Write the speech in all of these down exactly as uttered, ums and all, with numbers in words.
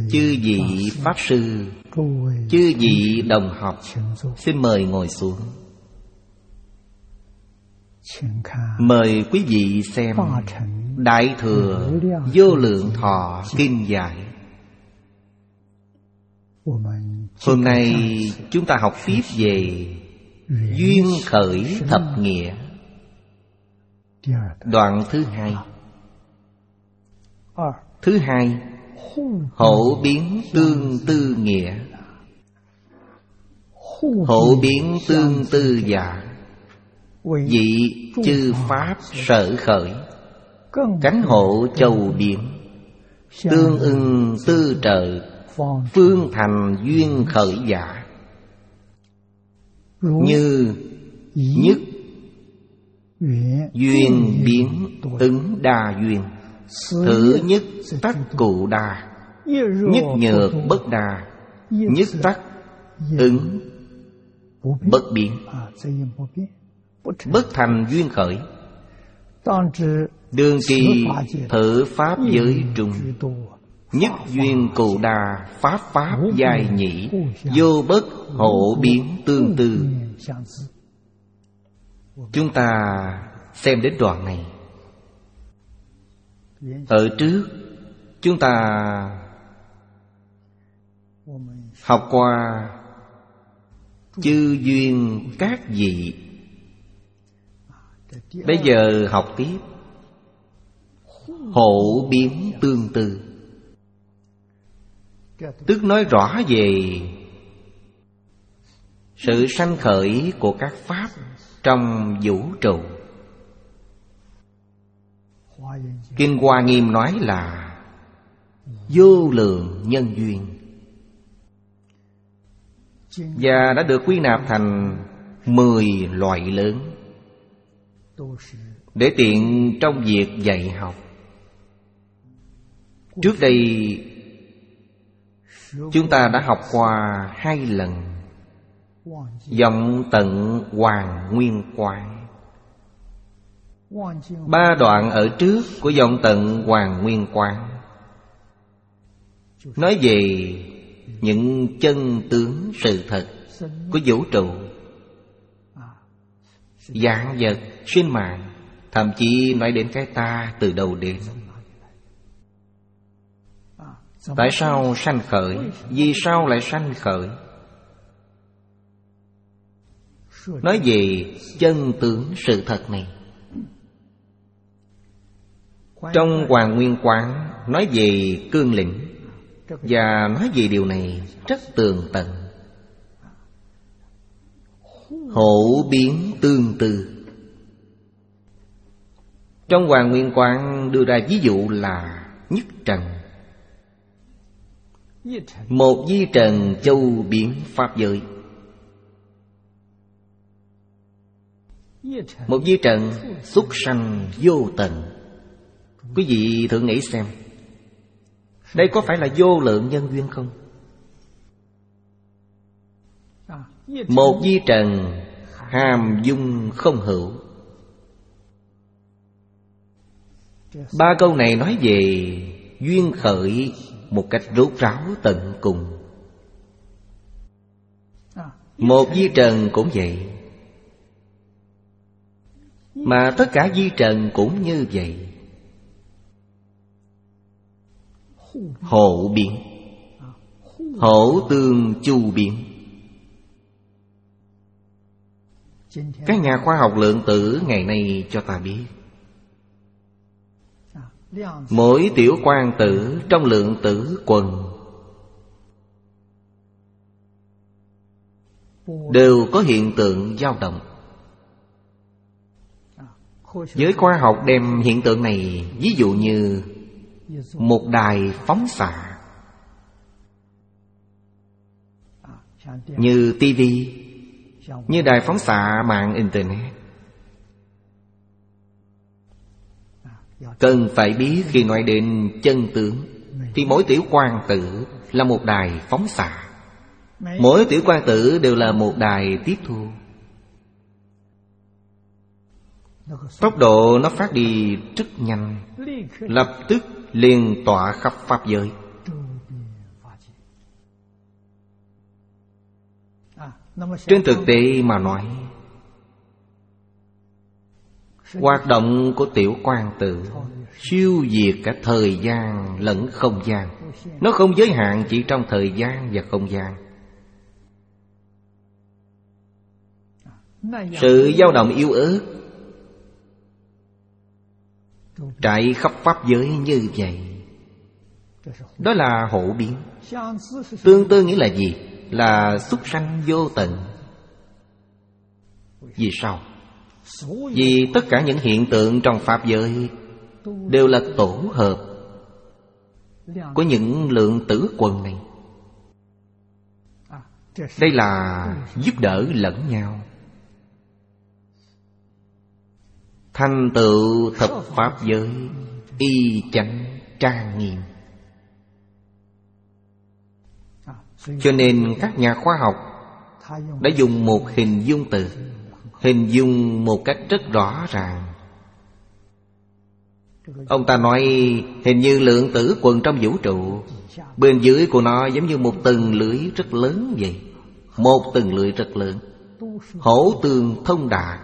Chư vị Pháp Sư, chư vị đồng học, xin mời ngồi xuống. Mời quý vị xem Đại Thừa Vô Lượng Thọ Kinh Giải. Hôm nay chúng ta học tiếp về Duyên Khởi Thập Nghĩa, đoạn thứ hai. Thứ hai, Hổ biến tương tư nghĩa. Hổ biến tương tư giả, vị chư pháp sở khởi. Cánh hộ châu biến, tương ưng tư trợ, phương thành duyên khởi giả. Như nhất duyên biến ứng đa duyên, thử nhất tắc cụ đa, nhất nhược bất đa, nhất tắc ứng bất biến. Bất thành duyên khởi, đương kỳ thử pháp giới trung. Nhất duyên cụ đà, pháp pháp dài nhị, vô bất hộ biến tương tư. Chúng ta xem đến đoạn này. Ở trước chúng ta học qua chư duyên các vị. Bây giờ học tiếp hộ biến tương tư, tức nói rõ về sự sanh khởi của các pháp trong vũ trụ. Kinh Hoa Nghiêm nói là vô lượng nhân duyên, và đã được quy nạp thành mười loại lớn để tiện trong việc dạy học. Trước đây chúng ta đã học qua hai lần vọng tận Hoàn Nguyên Quán. Ba đoạn ở trước của vọng tận Hoàn Nguyên Quán nói về những chân tướng sự thật của vũ trụ, vạn vật sinh mạng, thậm chí nói đến cái ta từ đầu đến. Tại sao sanh khởi? Vì sao lại sanh khởi? Nói về chân tướng sự thật này. Trong Hoàn Nguyên Quán nói về cương lĩnh, và nói về điều này rất tường tận. Hổ biến tương tư. Trong Hoàn Nguyên Quán đưa ra ví dụ là nhất trần. Một vi trần châu biến pháp giới. Một vi trần xuất sanh vô tận. Quý vị thử nghĩ xem, đây có phải là vô lượng nhân duyên không? Một vi trần hàm dung không hữu. Ba câu này nói về duyên khởi một cách rốt ráo tận cùng. Một vi trần cũng vậy, mà tất cả vi trần cũng như vậy. Hộ biến, hổ tương chu biến. Các nhà khoa học lượng tử ngày nay cho ta biết, mỗi tiểu quang tử trong lượng tử quần đều có hiện tượng dao động. Giới khoa học đem hiện tượng này ví dụ như một đài phóng xạ, như tivi, như đài phóng xạ mạng internet. Cần phải biết khi nói đến chân tướng thì mỗi tiểu quang tử là một đài phóng xạ, mỗi tiểu quang tử đều là một đài tiếp thu. Tốc độ nó phát đi rất nhanh, lập tức liền tỏa khắp pháp giới. Trên thực tế mà nói, hoạt động của tiểu quan tự siêu việt cả thời gian lẫn không gian. Nó không giới hạn chỉ trong thời gian và không gian. Sự dao động yếu ớt trải khắp pháp giới như vậy, đó là hữu biến. Tương tư nghĩa là gì? Là xuất sanh vô tận. Vì sao? Vì tất cả những hiện tượng trong pháp giới đều là tổ hợp của những lượng tử quần này. Đây là giúp đỡ lẫn nhau, thành tựu thập pháp giới y chánh trang nghiêm. Cho nên các nhà khoa học đã dùng một hình dung từ, hình dung một cách rất rõ ràng. Ông ta nói hình như lượng tử quần trong vũ trụ, bên dưới của nó giống như một tầng lưới rất lớn vậy. Một tầng lưới rất lớn, hỗ tương thông đạt,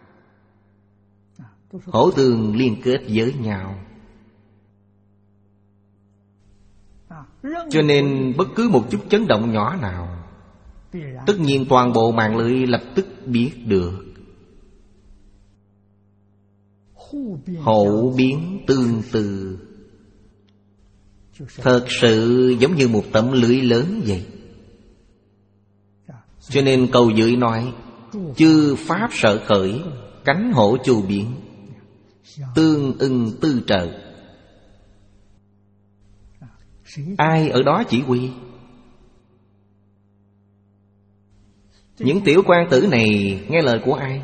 hỗ tương liên kết với nhau. Cho nên bất cứ một chút chấn động nhỏ nào, tất nhiên toàn bộ mạng lưới lập tức biết được. Hậu biến tương tự, thật sự giống như một tấm lưới lớn vậy. Cho nên câu dưới nói chư pháp sở khởi, cánh hổ chu biến, tương ưng tư trợ. Ai ở đó chỉ huy? Những tiểu quan tử này nghe lời của ai?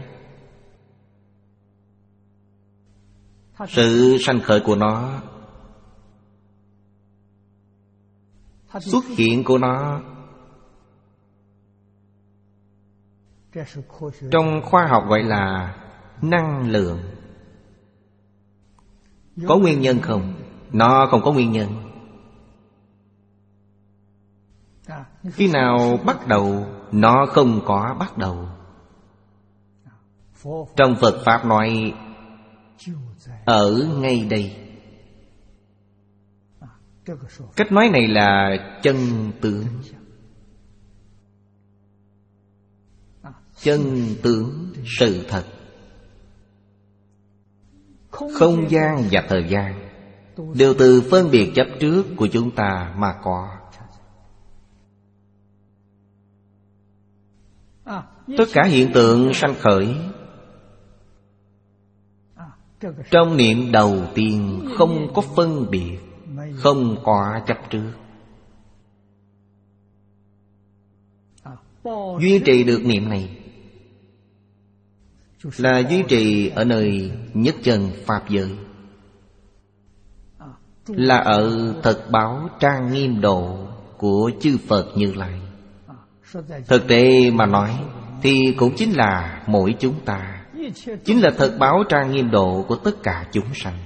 Sự sanh khởi của nó, xuất hiện của nó, trong khoa học gọi là năng lượng. Có nguyên nhân không? Nó không có nguyên nhân. Khi nào bắt đầu? Nó không có bắt đầu. Trong Phật Pháp nói ở ngay đây. Cách nói này là chân tướng. Chân tướng sự thật. Không gian và thời gian đều từ phân biệt chấp trước của chúng ta mà có. Tất cả hiện tượng sanh khởi trong niệm đầu tiên không có phân biệt, không có chấp trước. Duy trì được niệm này là duy trì ở nơi nhất chân pháp giới, là ở thật báo trang nghiêm độ của chư Phật Như Lai. Thực tế mà nói thì cũng chính là mỗi chúng ta, chính là thật báo trang nghiêm độ của tất cả chúng sanh.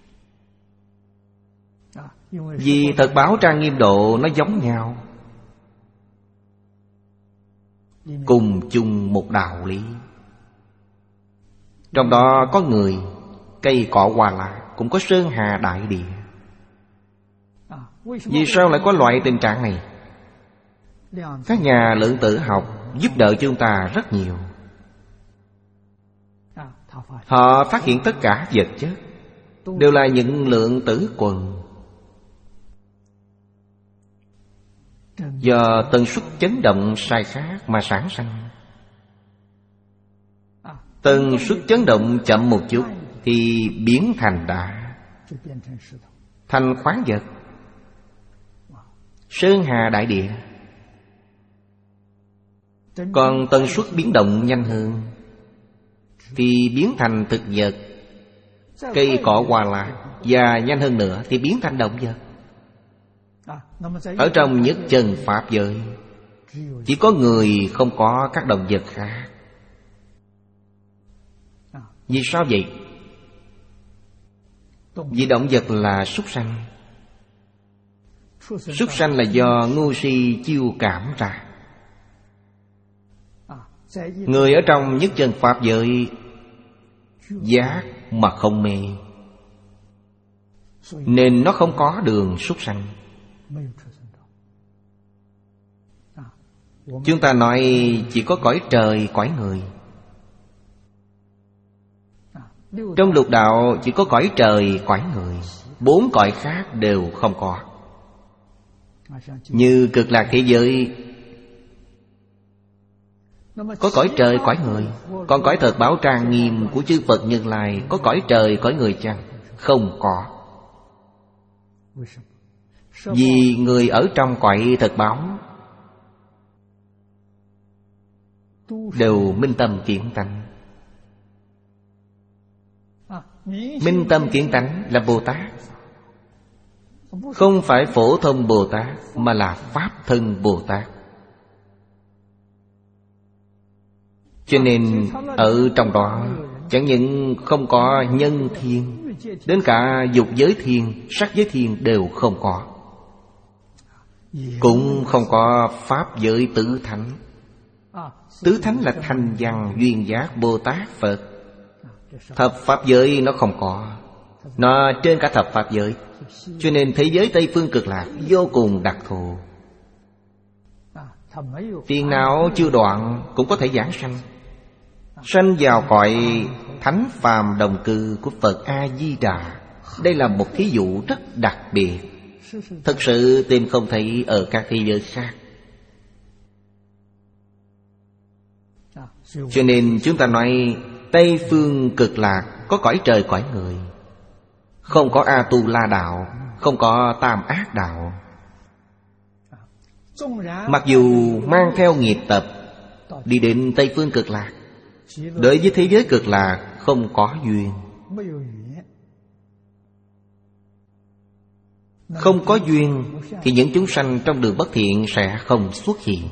Vì thật báo trang nghiêm độ nó giống nhau, cùng chung một đạo lý. Trong đó có người, cây cỏ hoa lá, cũng có sơn hà đại địa. Vì sao lại có loại tình trạng này? Các nhà lượng tử học giúp đỡ chúng ta rất nhiều. Họ phát hiện tất cả vật chất đều là những lượng tử quần, do tần suất chấn động sai khác mà sản sanh. Tần suất chấn động chậm một chút thì biến thành đá, thành khoáng vật, sơn hà đại địa. Còn tần suất biến động nhanh hơn thì biến thành thực vật, cây cỏ hoa lá. Và nhanh hơn nữa thì biến thành động vật. Ở trong nhất chân pháp giới chỉ có người, không có các động vật khác. Vì sao vậy? Vì động vật là súc sanh. Súc sanh là do ngu si chiêu cảm ra. Người ở trong nhất chân pháp giới giác mà không mê, nên nó không có đường súc sanh. Chúng ta nói chỉ có cõi trời, cõi người. Trong lục đạo chỉ có cõi trời, cõi người. Bốn cõi khác đều không có. Như Cực Lạc thế giới có cõi trời, cõi người. Còn cõi thật báo trang nghiêm của chư Phật Như Lai có cõi trời, cõi người chăng? Không có. Vì người ở trong cõi thật báo đều minh tâm kiến tánh. Minh tâm kiến tánh là Bồ Tát, không phải phổ thông Bồ Tát, mà là Pháp thân Bồ Tát. Cho nên ở trong đó chẳng những không có nhân thiên, đến cả dục giới thiên, sắc giới thiên đều không có. Cũng không có Pháp giới tứ thánh. Tứ thánh là thanh văn, duyên giác, Bồ Tát, Phật. Thập Pháp giới nó không có, nó trên cả thập Pháp giới. Cho nên thế giới Tây Phương Cực Lạc vô cùng đặc thù. Phiền não chưa đoạn cũng có thể giảng sanh. Sanh vào cõi thánh phàm đồng cư của Phật A-di-đà. Đây là một thí dụ rất đặc biệt, thực sự tìm không thấy ở các thế giới khác. Cho nên chúng ta nói Tây Phương Cực Lạc có cõi trời, cõi người. Không có A-tu-la đạo, không có Tam Ác đạo. Mặc dù mang theo nghiệp tập đi đến Tây Phương Cực Lạc, đối với thế giới Cực Lạc không có duyên. Không có duyên thì những chúng sanh trong đường bất thiện sẽ không xuất hiện.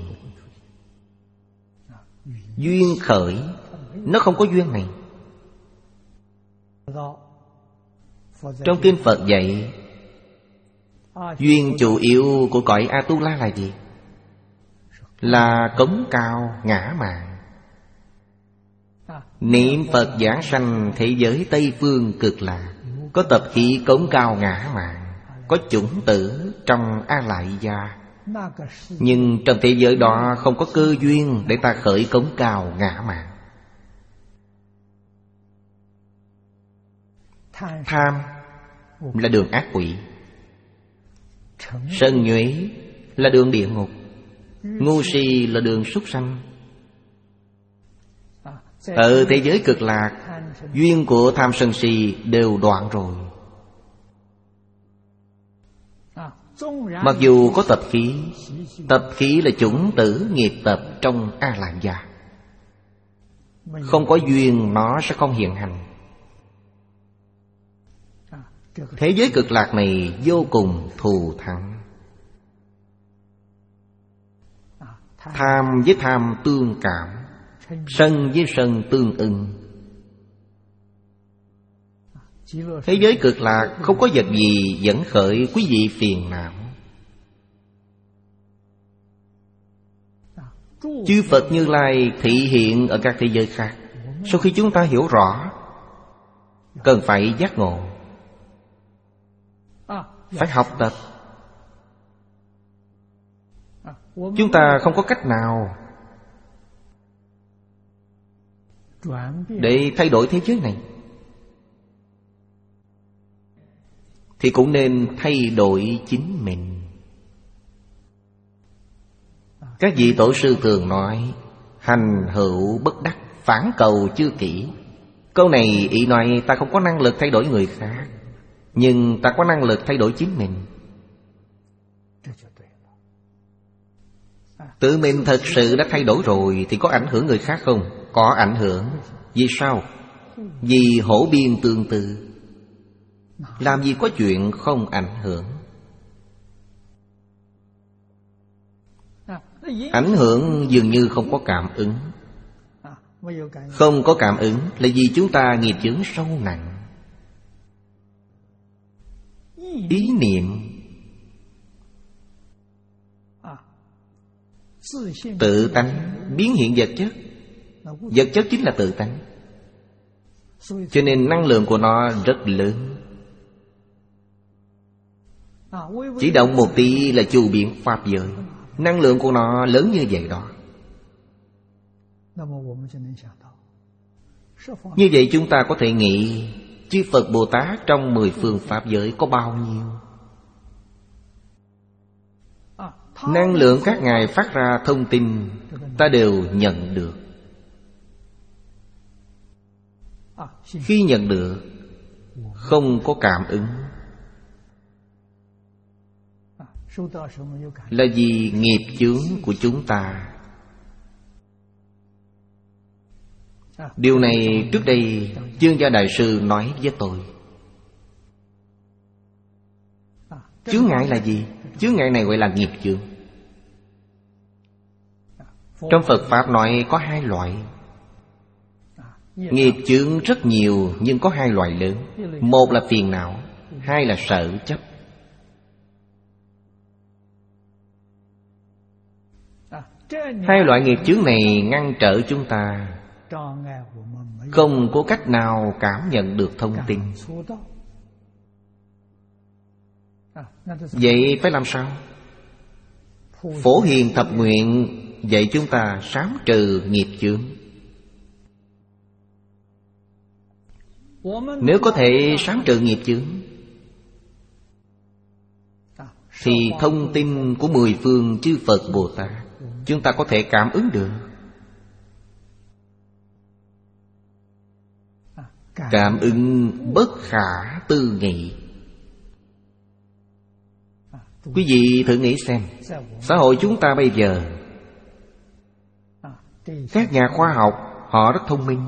Duyên khởi, nó không có duyên này. Trong kinh Phật dạy, duyên chủ yếu của cõi A-tu-la là gì? Là cống cao ngã mạn. Niệm Phật giảng sanh thế giới Tây Phương Cực Lạc, có tập khí cống cao ngã mạn, có chủng tử trong A Lại Gia. Nhưng trong thế giới đó không có cơ duyên để ta khởi cống cao ngã mạn. Tham là đường ác quỷ, sân nhuế là đường địa ngục, ngu si là đường súc sanh. Ở thế giới Cực Lạc, duyên của tham sân si đều đoạn rồi. Mặc dù có tập khí, tập khí là chủng tử nghiệp tập trong A Lại Gia. Không có duyên nó sẽ không hiện hành. Thế giới Cực Lạc này vô cùng thù thắng. Tham với tham tương cảm, sân với sân tương ưng. Thế giới Cực Lạc không có vật gì dẫn khởi quý vị phiền não. Chư Phật Như Lai thị hiện ở các thế giới khác. Sau khi chúng ta hiểu rõ, cần phải giác ngộ, phải học tập. Chúng ta không có cách nào để thay đổi thế giới này, thì cũng nên thay đổi chính mình. Các vị tổ sư thường nói hành hữu bất đắc, phản cầu chưa kỹ. Câu này ý nói ta không có năng lực thay đổi người khác, nhưng ta có năng lực thay đổi chính mình. Tự mình thật sự đã thay đổi rồi thì có ảnh hưởng người khác không? Có ảnh hưởng. Vì sao? Vì hổ biên tương tự. Làm gì có chuyện không ảnh hưởng. Ảnh hưởng dường như không có cảm ứng. Không có cảm ứng là vì chúng ta nghiệp chướng sâu nặng. Ý niệm Tự tánh biến hiện vật chất. Vật chất chính là tự tánh. Cho nên năng lượng của nó rất lớn. Chỉ động một tí là chu biến pháp giới. Năng lượng của nó lớn như vậy đó. Như vậy chúng ta có thể nghĩ chư Phật Bồ Tát trong mười phương pháp giới có bao nhiêu? Năng lượng các ngài phát ra thông tin ta đều nhận được. Khi nhận được không có cảm ứng là vì nghiệp chướng của chúng ta. Điều này trước đây Chương Gia Đại Sư nói với tôi. Chướng ngại là gì? Chướng ngại này gọi là nghiệp chướng. Trong Phật Pháp nói có hai loại. Nghiệp chướng rất nhiều nhưng có hai loại lớn. Một là phiền não, hai là sở chấp. Hai loại nghiệp chướng này ngăn trở chúng ta, không có cách nào cảm nhận được thông tin. Vậy phải làm sao? Phổ Hiền Thập Nguyện dạy chúng ta sám trừ nghiệp chướng. Nếu có thể sám trừ nghiệp chướng thì thông tin của mười phương chư Phật Bồ Tát chúng ta có thể cảm ứng được. Cảm ứng bất khả tư nghị. Quý vị thử nghĩ xem, xã hội chúng ta bây giờ, các nhà khoa học họ rất thông minh,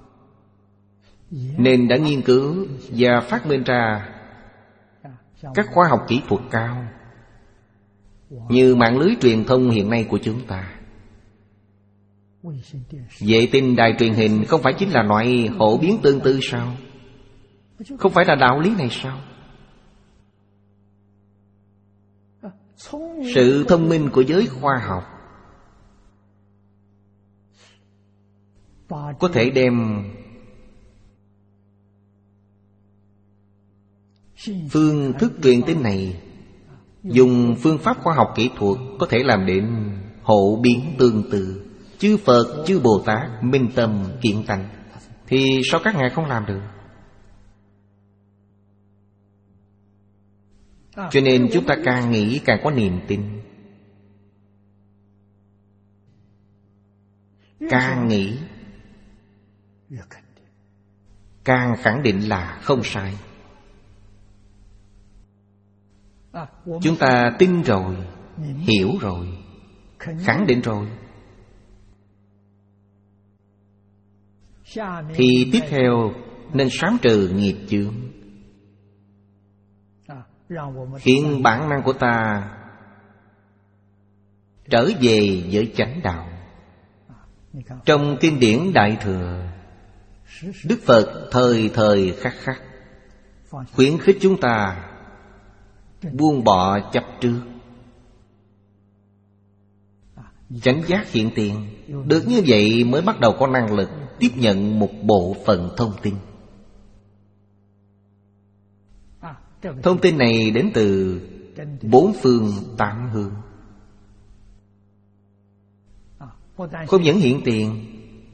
nên đã nghiên cứu và phát minh ra các khoa học kỹ thuật cao, như mạng lưới truyền thông hiện nay của chúng ta. Vệ tinh đài truyền hình không phải chính là loại hổ biến tương tư sao? Không phải là đạo lý này sao? Sự thông minh của giới khoa học có thể đem phương thức truyền tin này dùng phương pháp khoa học kỹ thuật có thể làm đến hộ biến tương tự. Chư Phật, chư Bồ Tát minh tâm kiện tánh, thì sao các ngài không làm được? Cho nên chúng ta càng nghĩ càng có niềm tin, càng nghĩ càng khẳng định là không sai. Chúng ta tin rồi, hiểu rồi, khẳng định rồi, thì tiếp theo nên sám trừ nghiệp chướng, khiến bản năng của ta trở về với chánh đạo. Trong kinh điển Đại Thừa, Đức Phật thời thời khắc khắc khuyến khích chúng ta buông bỏ chấp trước, chánh giác hiện tiền. Được như vậy mới bắt đầu có năng lực tiếp nhận một bộ phận thông tin. Thông tin này đến từ bốn phương tám hướng, không những hiện tiền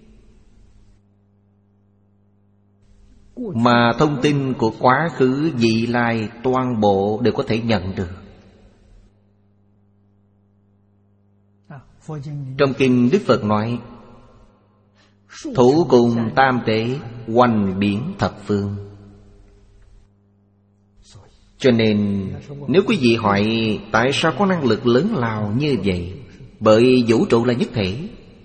mà thông tin của quá khứ vị lai toàn bộ đều có thể nhận được. Trong kinh Đức Phật nói thủ cùng tam tế, hoành biển thập phương. Cho nên nếu quý vị hỏi tại sao có năng lực lớn lao như vậy, bởi vũ trụ là nhất thể.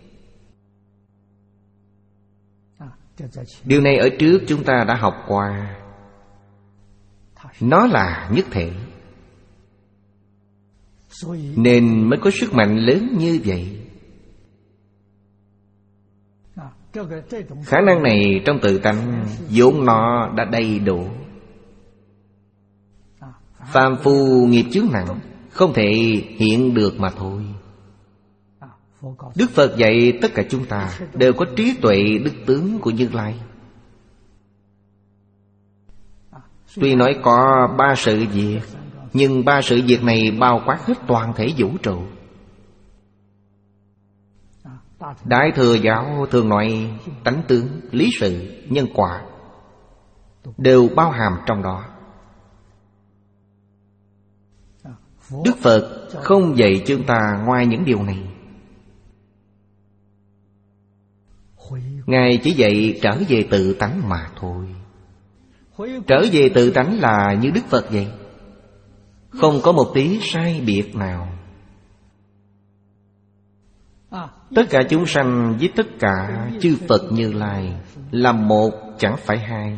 Điều này ở trước chúng ta đã học qua. Nó là nhất thể, nên mới có sức mạnh lớn như vậy. Khả năng này trong tự tánh vốn nó đã đầy đủ. Phàm phu nghiệp chướng nặng không thể hiện được mà thôi. Đức Phật dạy tất cả chúng ta đều có trí tuệ đức tướng của Như Lai. Tuy nói có ba sự việc, nhưng ba sự việc này bao quát hết toàn thể vũ trụ. Đại Thừa Giáo thường nói tánh tướng, lý sự, nhân quả đều bao hàm trong đó. Đức Phật không dạy chúng ta ngoài những điều này. Ngài chỉ dạy trở về tự tánh mà thôi. Trở về tự tánh là như Đức Phật vậy, không có một tí sai biệt nào. Tất cả chúng sanh với tất cả chư Phật Như Lai là một, chẳng phải hai.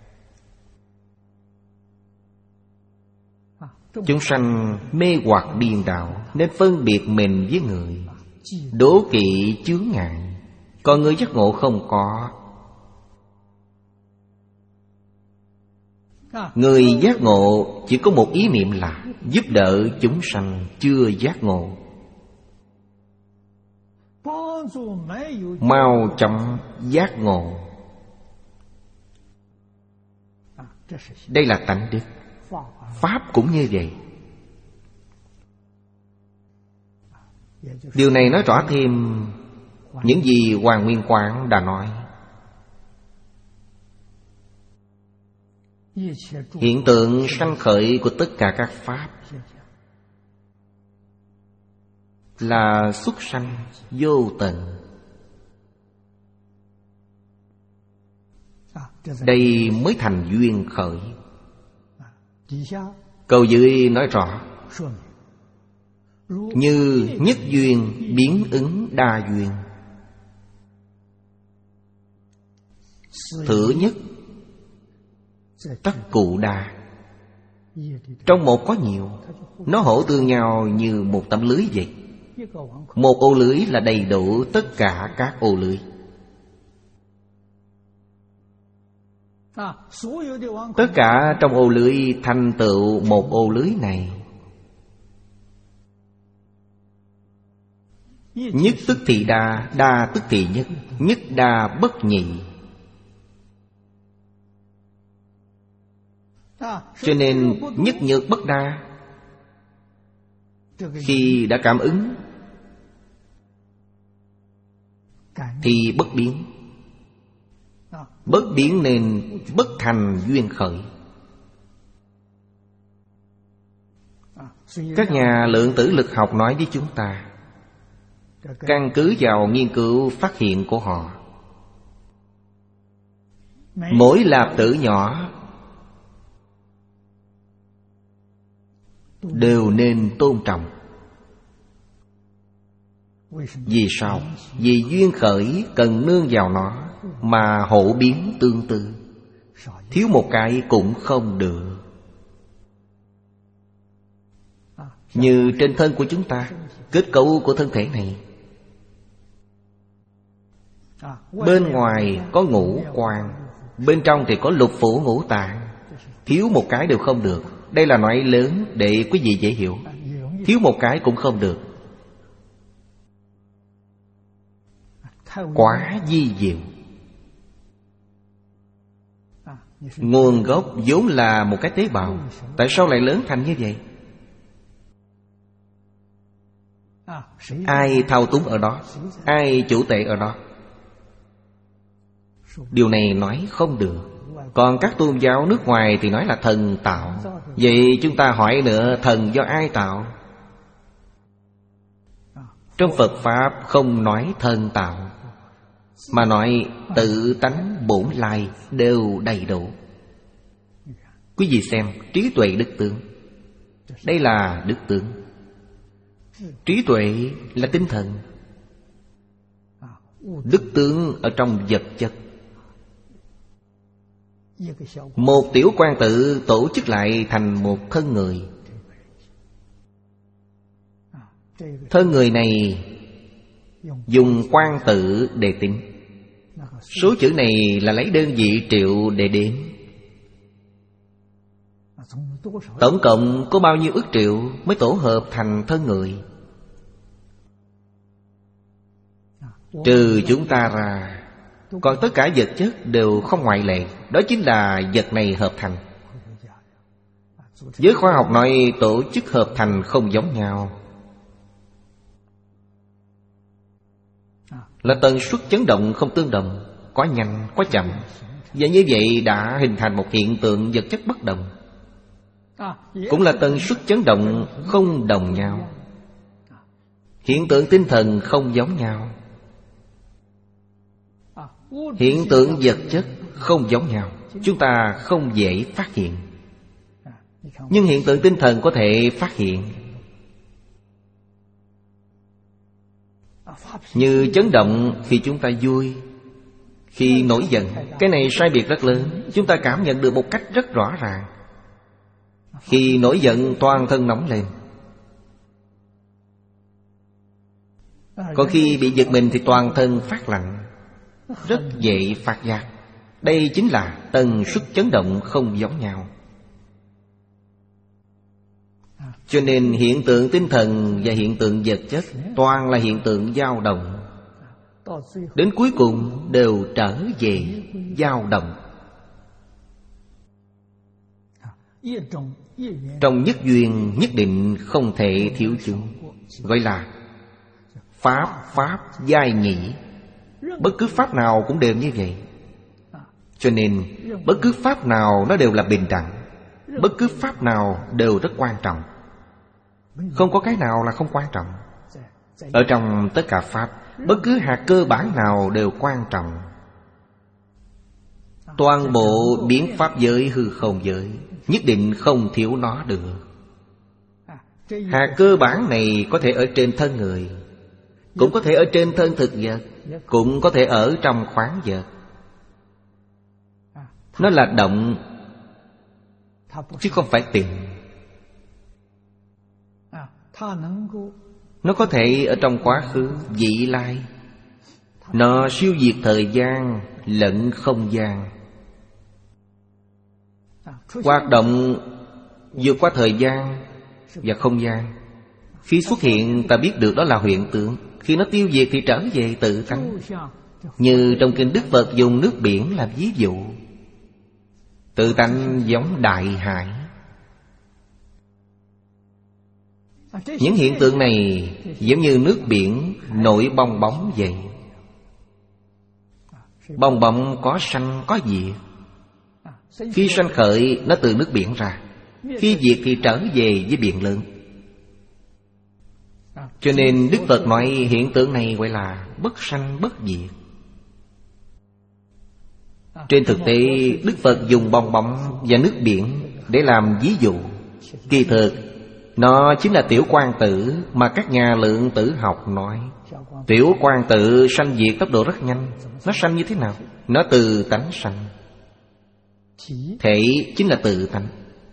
Chúng sanh mê hoặc điên đạo nên phân biệt mình với người, đố kỵ chướng ngại. Còn người giác ngộ không có. Người giác ngộ chỉ có một ý niệm là giúp đỡ chúng sanh chưa giác ngộ, mau chóng giác ngộ. Đây là tánh đức. Pháp cũng như vậy. Điều này nói rõ thêm những gì Hoàng Nguyên Quán đã nói. Hiện tượng sanh khởi của tất cả các pháp là xuất sanh vô tận. Đây mới thành duyên khởi. Câu dưới nói rõ: như nhất duyên biến ứng đa duyên. Thứ nhất tất cụ đa. Trong một có nhiều, nó hỗ tương nhau như một tấm lưới vậy. Một ô lưới là đầy đủ tất cả các ô lưới. Tất cả trong ô lưới thành tựu một ô lưới này. Nhất tức thì đa, đa tức thì nhất, nhất đa bất nhị. Cho nên nhất nhược bất đa. Khi đã cảm ứng thì bất biến. Bất biến nên bất thành duyên khởi. Các nhà lượng tử lực học nói với chúng ta, căn cứ vào nghiên cứu phát hiện của họ, mỗi lạp tử nhỏ đều nên tôn trọng. Vì sao? Vì duyên khởi cần nương vào nó mà hộ biến tương tự. Thiếu một cái cũng không được. Như trên thân của chúng ta, kết cấu của thân thể này, bên ngoài có ngũ quan, bên trong thì có lục phủ ngũ tạng. Thiếu một cái đều không được. Đây là nói lớn để quý vị dễ hiểu. Thiếu một cái cũng không được. Quá vi diệu. Nguồn gốc vốn là một cái tế bào, tại sao lại lớn thành như vậy? Ai thao túng ở đó? Ai chủ tể ở đó? Điều này nói không được. Còn các tôn giáo nước ngoài thì nói là thần tạo. Vậy chúng ta hỏi nữa, thần do ai tạo? Trong Phật Pháp không nói thần tạo, mà nói tự tánh bổn lai đều đầy đủ. Quý vị xem, trí tuệ đức tướng, đây là đức tướng. Trí tuệ là tinh thần, đức tướng ở trong vật chất. Một tiểu quan tự tổ chức lại thành một thân người. Thân người này dùng quan tự để tính. Số chữ này là lấy đơn vị triệu để đếm. Tổng cộng có bao nhiêu ức triệu mới tổ hợp thành thân người? Trừ chúng ta ra, còn tất cả vật chất đều không ngoại lệ. Đó chính là vật này hợp thành. Giới khoa học nói tổ chức hợp thành không giống nhau, là tần suất chấn động không tương đồng, có nhanh, có chậm. Và như vậy đã hình thành một hiện tượng vật chất bất đồng. Cũng là tần suất chấn động không đồng nhau. Hiện tượng tinh thần không giống nhau. Hiện tượng vật chất không giống nhau, chúng ta không dễ phát hiện. Nhưng hiện tượng tinh thần có thể phát hiện. Như chấn động khi chúng ta vui, khi nổi giận. Cái này sai biệt rất lớn, chúng ta cảm nhận được một cách rất rõ ràng. Khi nổi giận toàn thân nóng lên, còn khi bị giật mình thì toàn thân phát lạnh, rất dễ phát giác. Đây chính là tần suất chấn động không giống nhau. Cho nên hiện tượng tinh thần và hiện tượng vật chất toàn là hiện tượng dao động. Đến cuối cùng đều trở về dao động. Trong nhất duyên nhất định không thể thiếu chúng, gọi là Pháp Pháp giai nhĩ. Bất cứ Pháp nào cũng đều như vậy. Cho nên bất cứ Pháp nào nó đều là bình đẳng. Bất cứ Pháp nào đều rất quan trọng. Không có cái nào là không quan trọng. Ở trong tất cả Pháp, bất cứ hạt cơ bản nào đều quan trọng. Toàn bộ biến Pháp giới hư không giới nhất định không thiếu nó được. Hạt cơ bản này có thể ở trên thân người, cũng có thể ở trên thân thực vật, cũng có thể ở trong khoáng vật. Nó là động, chứ không phải tịnh. Nó có thể ở trong quá khứ, vị lai. Nó siêu diệt thời gian lẫn không gian, hoạt động vượt qua thời gian và không gian. Khi xuất hiện ta biết được đó là hiện tượng. Khi nó tiêu diệt thì trở về tự tánh. Như trong kinh Đức Phật dùng nước biển làm ví dụ. Tự tánh giống đại hải. Những hiện tượng này giống như nước biển nổi bong bóng vậy. Bong bóng có sanh có diệt. Khi sanh khởi nó từ nước biển ra, khi diệt thì trở về với biển lớn. Cho nên Đức Phật nói hiện tượng này gọi là bất sanh bất diệt. Trên thực tế Đức Phật dùng bong bóng và nước biển để làm ví dụ. Kỳ thực nó chính là tiểu quang tử mà các nhà lượng tử học nói. Tiểu quang tử sanh diệt tốc độ rất nhanh. Nó sanh như thế nào? Nó từ tánh sanh. Thể chính là tự tánh.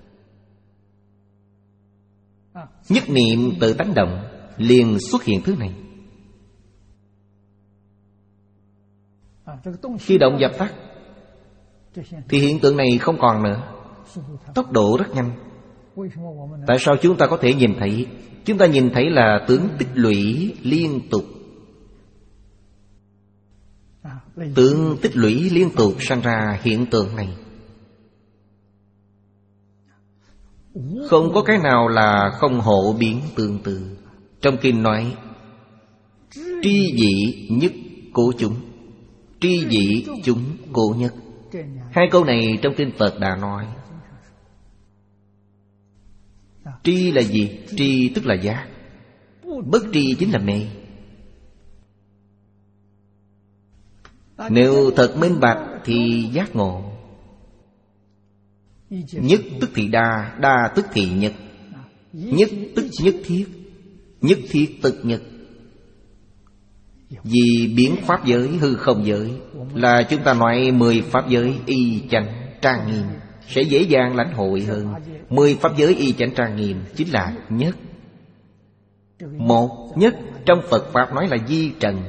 Nhất niệm tự tánh động, liền xuất hiện thứ này. Khi động dập tắt thì hiện tượng này không còn nữa. Tốc độ rất nhanh. Tại sao chúng ta có thể nhìn thấy? Chúng ta nhìn thấy là tướng tích lũy liên tục. Tướng tích lũy liên tục sanh ra hiện tượng này. Không có cái nào là không hộ biến tương tự. Trong kinh nói tri dị nhất cố chúng, tri dị chúng cố nhất. Hai câu này trong kinh Phật đã nói. Tri là gì? Tri tức là giác. Bất tri chính là mê. Nếu thật minh bạch thì giác ngộ. Nhất tức thì đa, đa tức thì nhất. Nhất tức nhất thiết, nhất thiết tức nhất. Vì biến pháp giới hư không giới là chúng ta nói mười pháp giới y chánh trang nghiêm, sẽ dễ dàng lãnh hội hơn. Mười pháp giới y chánh trang nghiêm chính là nhất. Một nhất trong Phật Pháp nói là di trần.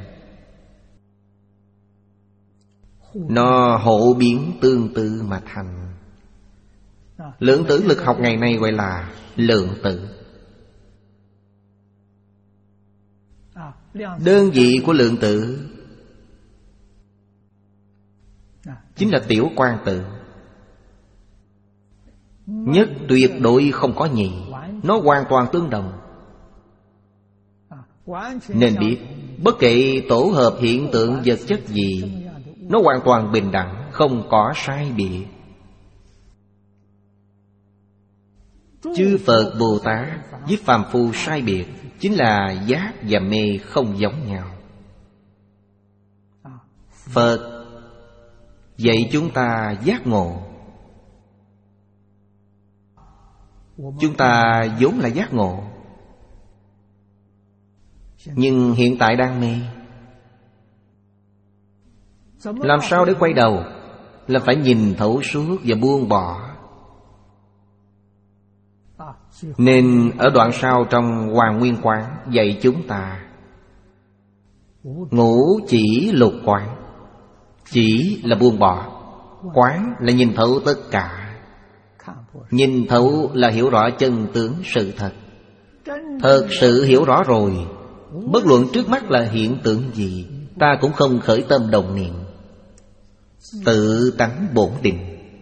Nó hộ biến tương tự mà thành. Lượng tử lực học ngày nay gọi là lượng tử. Đơn vị của lượng tử chính là tiểu quan tự. Nhất tuyệt đối không có nhị, nó hoàn toàn tương đồng. Nên biết bất kể tổ hợp hiện tượng vật chất gì, nó hoàn toàn bình đẳng, không có sai biệt. Chư Phật Bồ Tát với phàm phu sai biệt, chính là giác và mê không giống nhau. Phật dạy chúng ta giác ngộ. Chúng ta vốn là giác ngộ, nhưng hiện tại đang mê. Làm sao để quay đầu? Là phải nhìn thấu suốt và buông bỏ. Nên ở đoạn sau trong Hoàng Nguyên Quán dạy chúng ta ngũ chỉ lục quán. Chỉ là buông bỏ, quán là nhìn thấu tất cả. Nhìn thấu là hiểu rõ chân tướng sự thật. Thật sự hiểu rõ rồi, bất luận trước mắt là hiện tượng gì, ta cũng không khởi tâm đồng niệm, tự tánh bổn định.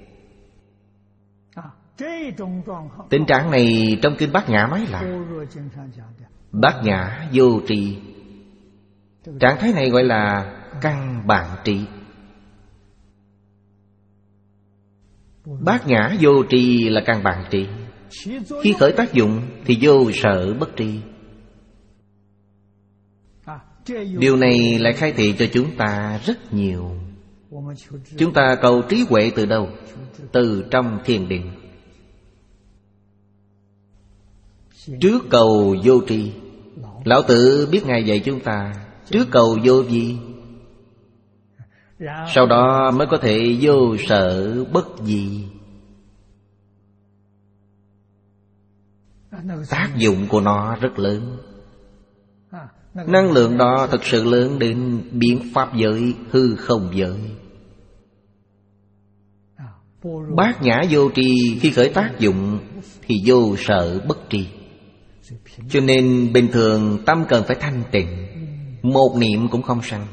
Tình trạng này trong kinh Bát Nhã nói là Bát Nhã vô trì. Trạng thái này gọi là căn bản trị. Bát Nhã vô trì là căn bản trị. Khi khởi tác dụng thì vô sở bất tri. Điều này lại khai thị cho chúng ta rất nhiều. Chúng ta cầu trí huệ từ đâu? Từ trong thiền định. Trước cầu vô tri, Lão Tử biết Ngài dạy chúng ta trước cầu vô vi, sau đó mới có thể vô sở bất vi. Tác dụng của nó rất lớn. Năng lượng đó thật sự lớn đến biến pháp giới, hư không giới. Bát Nhã vô tri khi khởi tác dụng thì vô sở bất tri. Cho nên bình thường tâm cần phải thanh tịnh, một niệm cũng không sanh.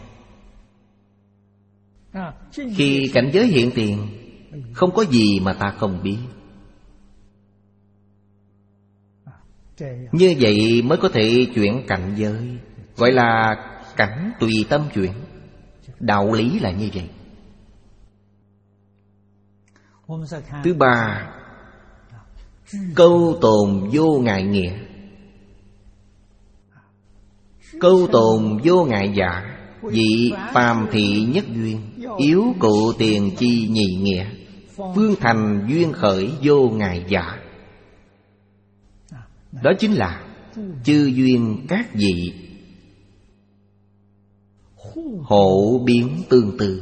Khi cảnh giới hiện tiền, không có gì mà ta không biết. Như vậy mới có thể chuyển cảnh giới, gọi là cảnh tùy tâm chuyển. Đạo lý là như vậy. Thứ ba, câu tồn vô ngại nghĩa. Câu tồn vô ngại giả, vị phàm thị nhất duyên, yếu cụ tiền chi nhị nghĩa, phương thành duyên khởi vô ngại giả. Đó chính là chư duyên các vị hộ biến tương tự.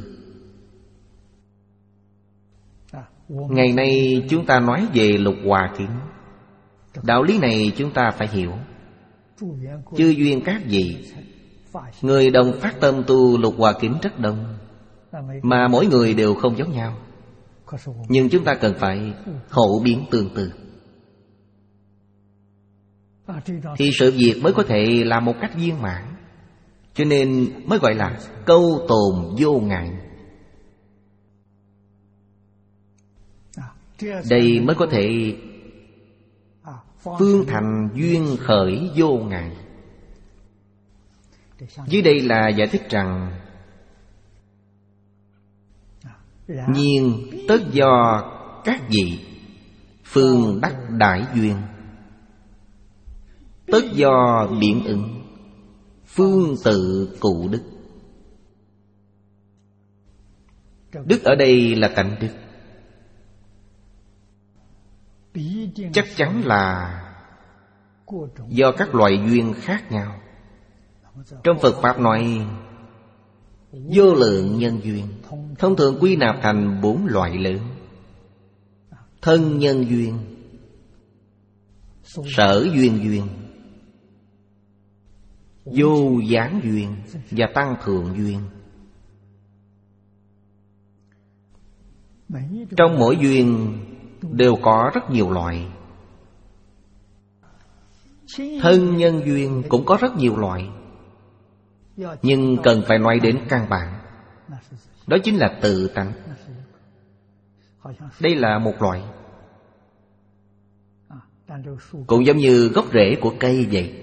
Ngày nay chúng ta nói về Lục Hòa Kính. Đạo lý này chúng ta phải hiểu. Chư duyên các vị, người đồng phát tâm tu Lục Hòa Kính rất đông, mà mỗi người đều không giống nhau. Nhưng chúng ta cần phải hộ biến tương tự, thì sự việc mới có thể làm một cách viên mãn. Cho nên mới gọi là câu tồn vô ngại. Đây mới có thể phương thành duyên khởi vô ngại. Dưới đây là giải thích rằng nhiên tất do các vị phương đắc đại duyên, tất do biện ứng phương tự cụ đức. Đức ở đây là tánh đức. Chắc chắn là do các loại duyên khác nhau. Trong Phật Pháp nói vô lượng nhân duyên, thông thường quy nạp thành bốn loại lớn: thân nhân duyên, sở duyên duyên, vô gián duyên và tăng thượng duyên. Trong mỗi duyên đều có rất nhiều loại. Thân nhân duyên cũng có rất nhiều loại, nhưng cần phải nói đến căn bản. Đó chính là tự tánh. Đây là một loại. Cũng giống như gốc rễ của cây vậy.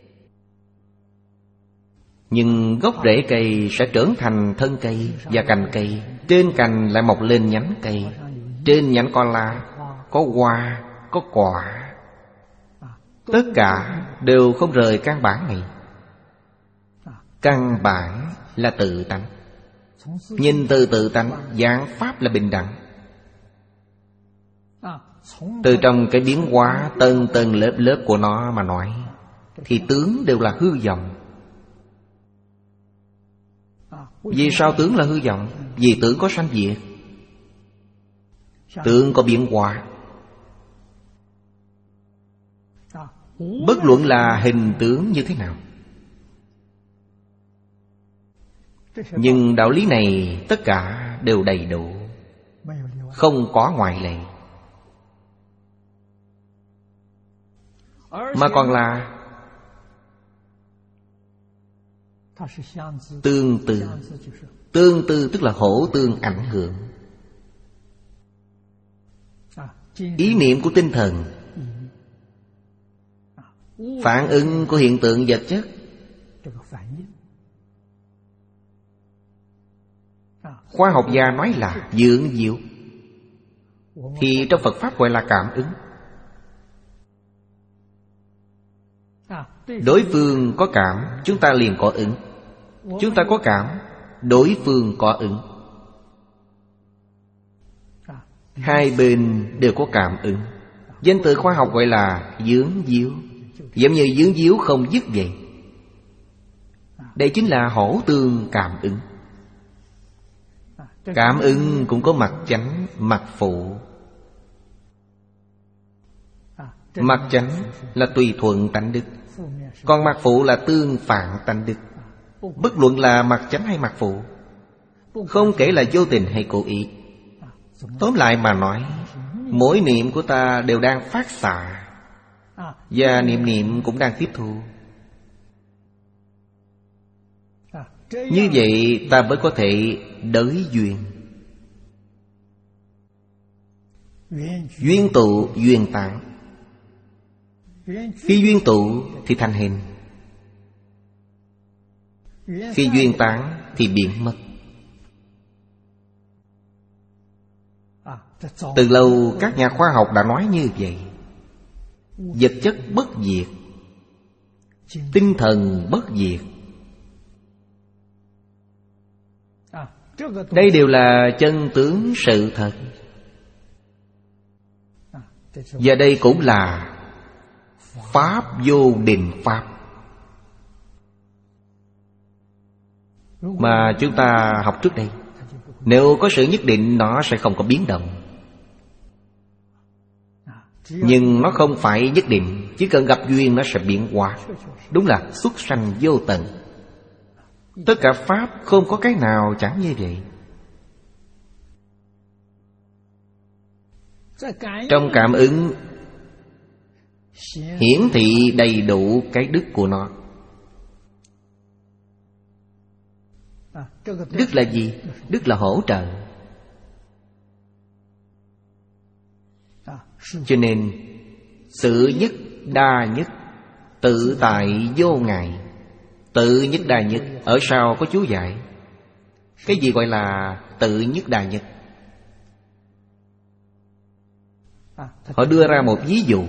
Nhưng gốc rễ cây sẽ trưởng thành thân cây và cành cây. Trên cành lại mọc lên nhánh cây. Trên nhánh có lá, có hoa, có quả. Tất cả đều không rời căn bản này. Căn bản là tự tánh. Nhìn từ tự tánh, dạng pháp là bình đẳng. Từ trong cái biến hóa tầng tầng lớp lớp của nó mà nói, thì tướng đều là hư vọng. Vì sao tướng là hư vọng? Vì tướng có sanh diệt, tướng có biến hóa. Bất luận là hình tướng như thế nào, nhưng đạo lý này tất cả đều đầy đủ, không có ngoại lệ. Mà còn là tương tự. Tương tự tức là hỗ tương ảnh hưởng. Ý niệm của tinh thần, phản ứng của hiện tượng vật chất, khoa học gia nói là dưỡng diệu, thì trong Phật Pháp gọi là cảm ứng. Đối phương có cảm, chúng ta liền có ứng. Chúng ta có cảm, đối phương có ứng. Hai bên đều có cảm ứng. Danh từ khoa học gọi là dưỡng diếu. Giống như dưỡng diếu không dứt vậy. Đây chính là hỗ tương cảm ứng. Cảm ứng cũng có mặt chánh, mặt phụ. Mặt chánh là tùy thuận tánh đức, còn mặt phụ là tương phản tánh đức. Bất luận là mặt chánh hay mặt phụ, không kể là vô tình hay cố ý. Tóm lại mà nói, mỗi niệm của ta đều đang phát xạ, và niệm niệm cũng đang tiếp thu. Như vậy ta mới có thể đới duyên. Duyên tụ, duyên tán. Khi duyên tụ thì thành hình, khi duyên tán thì biến mất. Từ lâu các nhà khoa học đã nói như vậy. Vật chất bất diệt, tinh thần bất diệt. Đây đều là chân tướng sự thật. Và đây cũng là pháp vô định pháp mà chúng ta học trước đây. Nếu có sự nhất định, nó sẽ không có biến động. Nhưng nó không phải nhất định. Chỉ cần gặp duyên nó sẽ biến hóa. Đúng là xuất sanh vô tận. Tất cả pháp không có cái nào chẳng như vậy. Trong cảm ứng hiển thị đầy đủ cái đức của nó. Đức là gì? Đức là hỗ trợ. Cho nên sự nhất đa nhất, tự tại vô ngại. Tự nhất đa nhất, ở sau có chú giải. Cái gì gọi là tự nhất đa nhất? Họ đưa ra một ví dụ.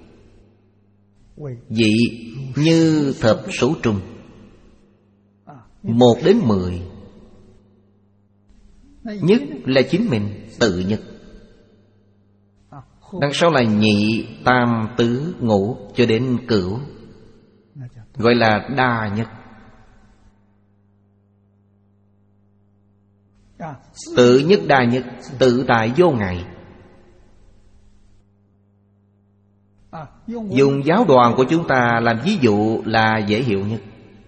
Vị như thập số trung, một đến mười. Nhất là chính mình, tự nhất. Đằng sau là nhị, tam, tứ, ngũ cho đến cửu, gọi là đa nhất. Tự nhất đa nhất, tự tại vô ngại. Dùng giáo đoàn của chúng ta làm ví dụ là dễ hiểu nhất.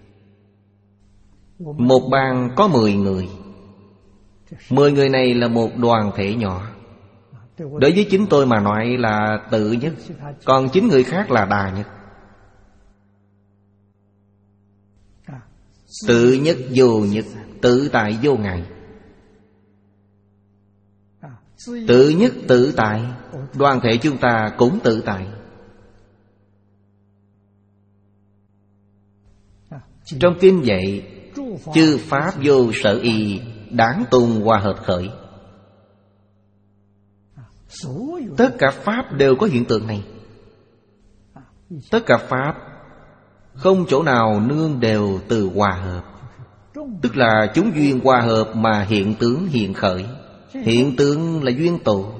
Một ban có mười người. Mười người này là một đoàn thể nhỏ. Đối với chính tôi mà nói là tự nhất, còn chín người khác là đa nhất. Tự nhất vô nhất, tự tại vô ngại. Tự nhất tự tại, đoàn thể chúng ta cũng tự tại. Trong kinh dạy, chư pháp vô sở y, đáng tôn hòa hợp khởi. Tất cả pháp đều có hiện tượng này. Tất cả pháp không chỗ nào nương đều từ hòa hợp, tức là chúng duyên hòa hợp mà hiện tướng hiện khởi. Hiện tượng là duyên tụ.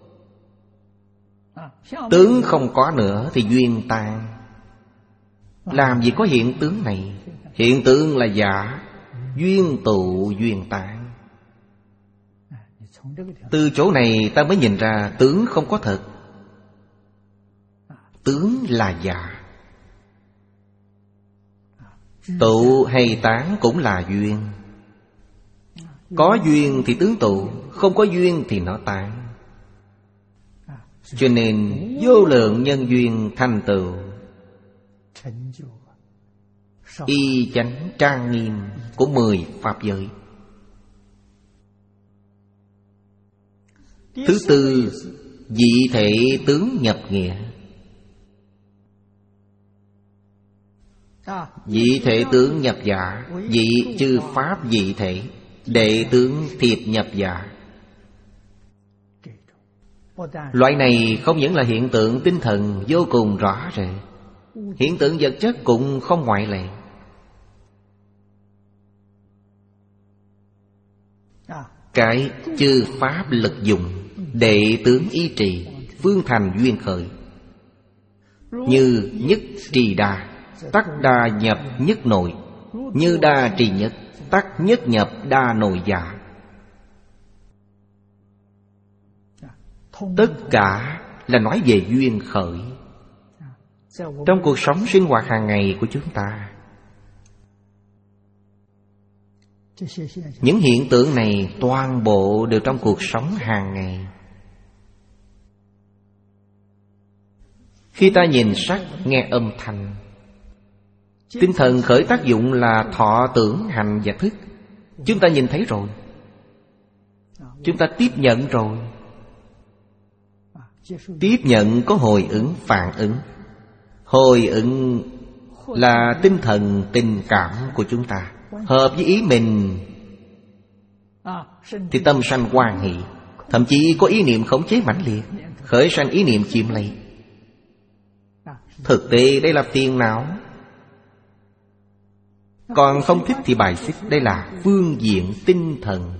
Tướng không có nữa thì duyên tan. Làm gì có hiện tướng này? Hiện tượng là giả, duyên tụ duyên tan. Từ chỗ này ta mới nhìn ra tướng không có thật. Tướng là giả. Tụ hay tán cũng là duyên. Có duyên thì tướng tụ, không có duyên thì nó tán. Cho nên vô lượng nhân duyên thành tựu y chánh trang nghiêm của mười pháp giới. Thứ tư, dị thể tướng nhập nghĩa. Dị thể tướng nhập giả, dị chư pháp dị thể, đệ tướng thiệt nhập giả. Loại này không những là hiện tượng tinh thần vô cùng rõ rệt, hiện tượng vật chất cũng không ngoại lệ. Cái chư pháp lực dụng, đệ tướng ý trì, phương thành duyên khởi. Như nhất trì đa, tắc đa nhập nhất nội. Như đa trì nhất, tắc nhất nhập đa nội giả. Tất cả là nói về duyên khởi. Trong cuộc sống sinh hoạt hàng ngày của chúng ta, những hiện tượng này toàn bộ đều trong cuộc sống hàng ngày. Khi ta nhìn sắc, nghe âm thanh, tinh thần khởi tác dụng là thọ, tưởng, hành và thức. Chúng ta nhìn thấy rồi, chúng ta tiếp nhận rồi. Tiếp nhận có hồi ứng, phản ứng. Hồi ứng là tinh thần, tình cảm của chúng ta hợp với ý mình thì tâm sanh hoan hỷ. Thậm chí có ý niệm khống chế mãnh liệt, khởi sanh ý niệm chiếm lấy. Thực tế đây là phiền não. Còn không thích thì bài xích. Đây là phương diện tinh thần.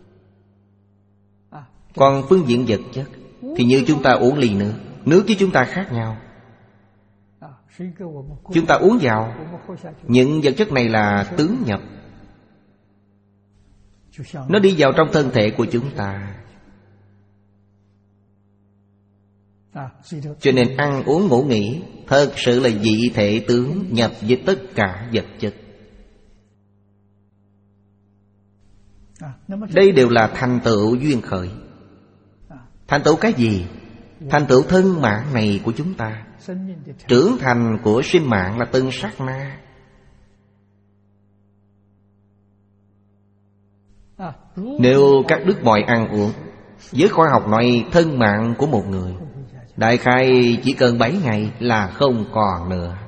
Còn phương diện vật chất thì như chúng ta uống ly nước, nước với chúng ta khác nhau. Chúng ta uống vào, những vật chất này là tướng nhập, nó đi vào trong thân thể của chúng ta. Cho nên ăn uống ngủ nghỉ thật sự là dị thể tướng nhập với tất cả vật chất. Đây đều là thành tựu duyên khởi. Thành tựu cái gì? Thành tựu thân mạng này của chúng ta. Trưởng thành của sinh mạng là từng sát na. Nếu các đức mọi ăn uống, với khoa học nói thân mạng của một người đại khái chỉ cần bảy ngày là không còn nữa.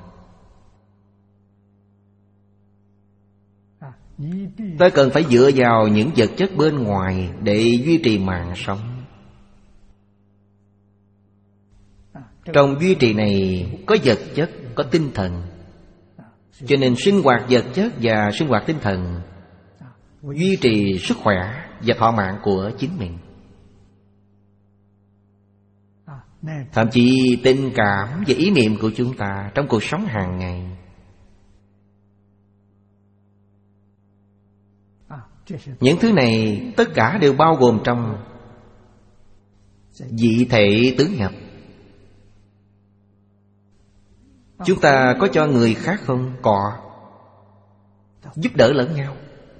Ta cần phải dựa vào những vật chất bên ngoài để duy trì mạng sống. Trong duy trì này có vật chất, có tinh thần. Cho nên sinh hoạt vật chất và sinh hoạt tinh thần duy trì sức khỏe và thọ mạng của chính mình. Thậm chí tình cảm và ý niệm của chúng ta trong cuộc sống hàng ngày. Những thứ này tất cả đều bao gồm trong dị thể tướng nhập. Chúng ta có cho người khác không? Có. Giúp đỡ lẫn nhau.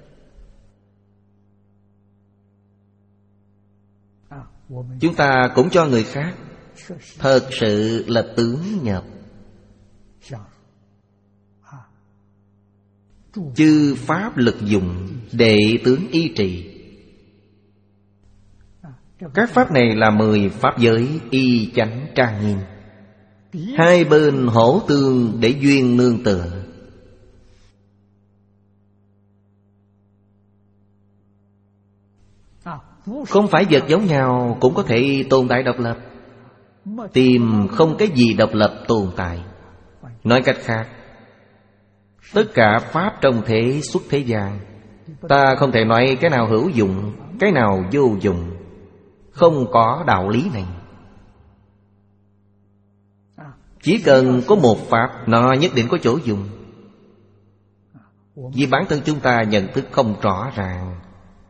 Chúng ta cũng cho người khác. Thật sự là tướng nhập. chư pháp lực dụng, đệ tướng y trì. Các pháp này là mười pháp giới y chánh trang nghiêm, hai bên hỗ tương để duyên nương tựa. Không phải vật giống nhau cũng có thể tồn tại độc lập. Tìm không cái gì độc lập tồn tại. Nói cách khác, tất cả pháp trong thế xuất thế gian, ta không thể nói cái nào hữu dụng, cái nào vô dụng. Không có đạo lý này. Chỉ cần có một pháp, nó nhất định có chỗ dùng. Vì bản thân chúng ta nhận thức không rõ ràng.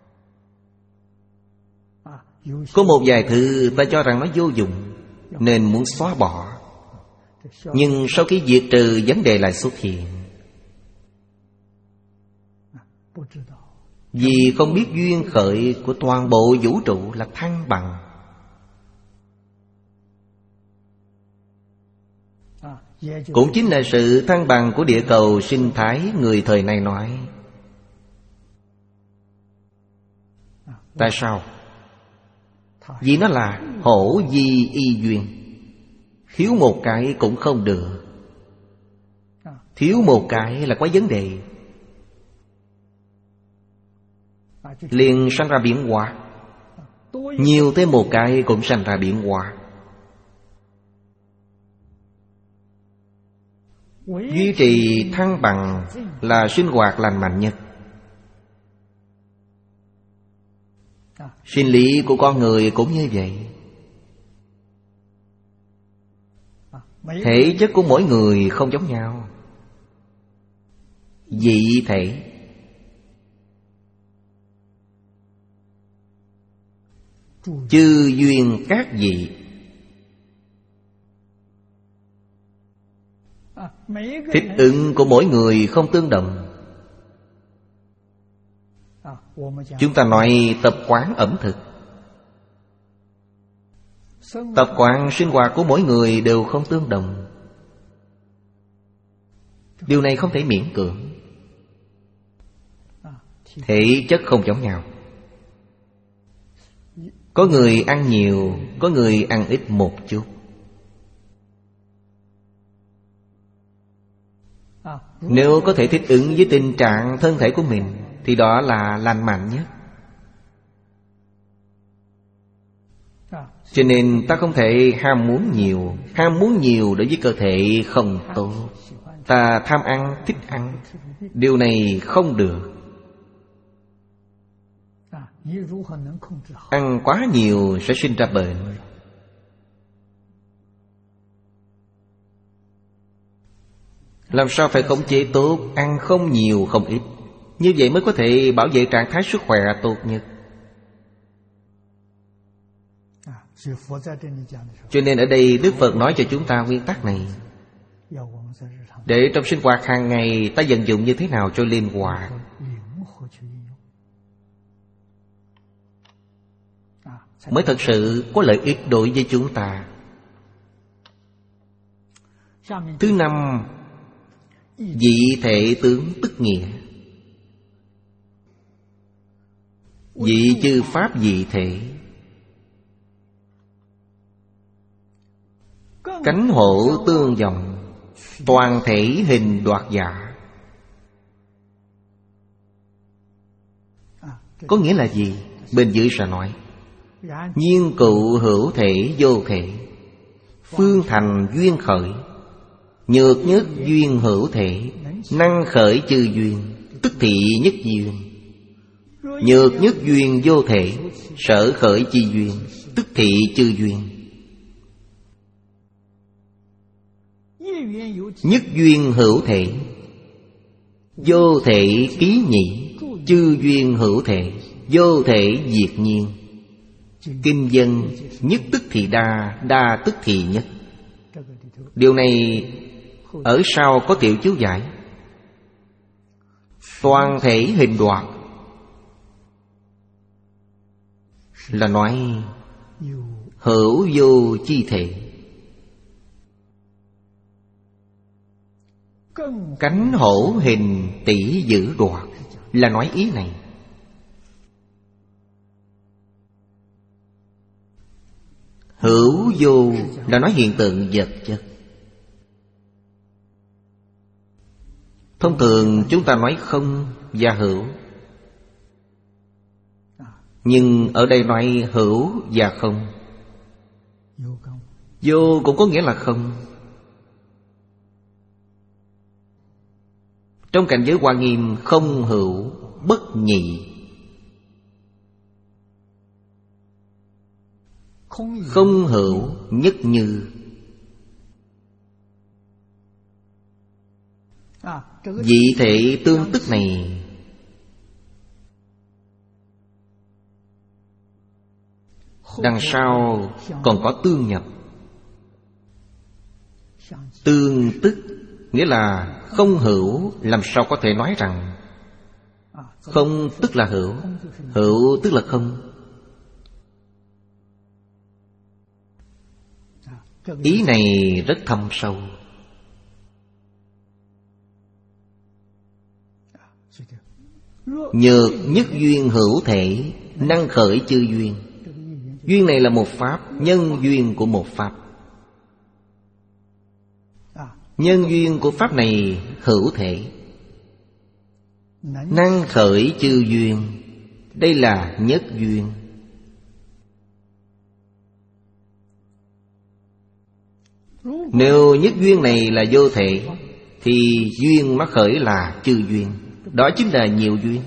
Có một vài thứ ta cho rằng nó vô dụng, nên muốn xóa bỏ. Nhưng sau khi diệt trừ, vấn đề lại xuất hiện. Vì không biết duyên khởi của toàn bộ vũ trụ là thăng bằng. Cũng chính là sự thăng bằng của địa cầu sinh thái người thời nay nói. Tại sao? Vì nó là hổ di y duyên. Thiếu một cái cũng không được. Thiếu một cái là có vấn đề, liền sanh ra biến hóa. Nhiều thêm một cái cũng sanh ra biến hóa. Duy trì thăng bằng là sinh hoạt lành mạnh nhất. Sinh lý của con người cũng như vậy. Thể chất của mỗi người không giống nhau. Dị thể. Chư duyên các dị. Thích ứng của mỗi người không tương đồng. Chúng ta nói tập quán ẩm thực. Tập quán sinh hoạt của mỗi người đều không tương đồng. Điều này không thể miễn cưỡng. Thể chất không giống nhau. Có người ăn nhiều, có người ăn ít một chút. Nếu có thể thích ứng với tình trạng thân thể của mình thì đó là lành mạnh nhất. Cho nên ta không thể ham muốn nhiều. Ham muốn nhiều đối với cơ thể không tốt. Ta tham ăn, thích ăn. Điều này không được. Ăn quá nhiều sẽ sinh ra bệnh. Làm sao phải khống chế tốt, ăn không nhiều không ít. Như vậy mới có thể bảo vệ trạng thái sức khỏe tốt nhất. Cho nên ở đây Đức Phật nói cho chúng ta nguyên tắc này, để trong sinh hoạt hàng ngày ta vận dụng như thế nào cho linh hoạt, mới thật sự có lợi ích đối với chúng ta. Thứ năm, dị thể tướng tức nghĩa. Dị chư pháp dị thể, cánh hổ tương dòng, toàn thể hình đoạt giả. Có nghĩa là gì? Bên dưới sẽ nói nhiên cụ hữu thể vô thể, phương thành duyên khởi, nhược nhất duyên hữu thể, năng khởi chư duyên, tức thị nhất duyên. Nhược nhất duyên vô thể, sở khởi chi duyên, tức thị chư duyên. Nhất duyên hữu thể, vô thể ký nhị, chư duyên hữu thể, vô thể diệt nhiên. Kinh dân nhất tức thì đa, đa tức thì nhất. Điều này ở sau có tiểu chú giải. Toàn thể hình đoạt là nói hữu vô chi thể. Cánh hổ hình tỷ giữ đoạt, là nói ý này. Hữu vô là nói hiện tượng vật chất. Thông thường chúng ta nói không và hữu, nhưng ở đây nói hữu và không. Vô cũng có nghĩa là không. Trong cảnh giới Hoa Nghiêm, không hữu bất nhị. Không hữu nhất như. Vị thể tương tức này đằng sau còn có tương nhập. Tương tức nghĩa là không hữu, làm sao có thể nói rằng không tức là hữu, hữu tức là không. Ý này rất thâm sâu. Nhược nhất duyên hữu thể, năng khởi chư duyên. Duyên này là một pháp, nhân duyên của một pháp. Nhân duyên của pháp này hữu thể, năng khởi chư duyên. Đây là nhất duyên. Nếu nhất duyên này là vô thể, thì duyên nó khởi là chư duyên. Đó chính là nhiều duyên.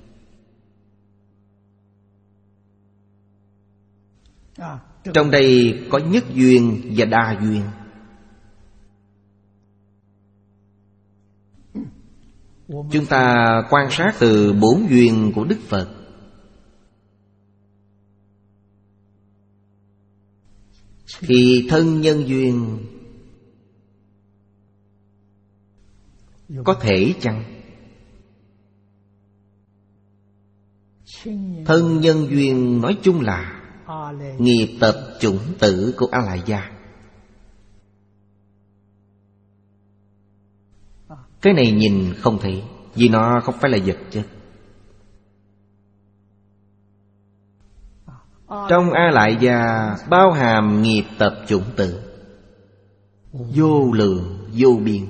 Trong đây có nhất duyên và đa duyên. Chúng ta quan sát từ bốn duyên của Đức Phật. Thì thân nhân duyên có thể chăng? Thân nhân duyên nói chung là nghiệp tập chủng tử của A Lại Gia. Cái này nhìn không thấy, vì nó không phải là vật chất. Trong A Lại Gia bao hàm nghiệp tập chủng tử vô lượng vô biên.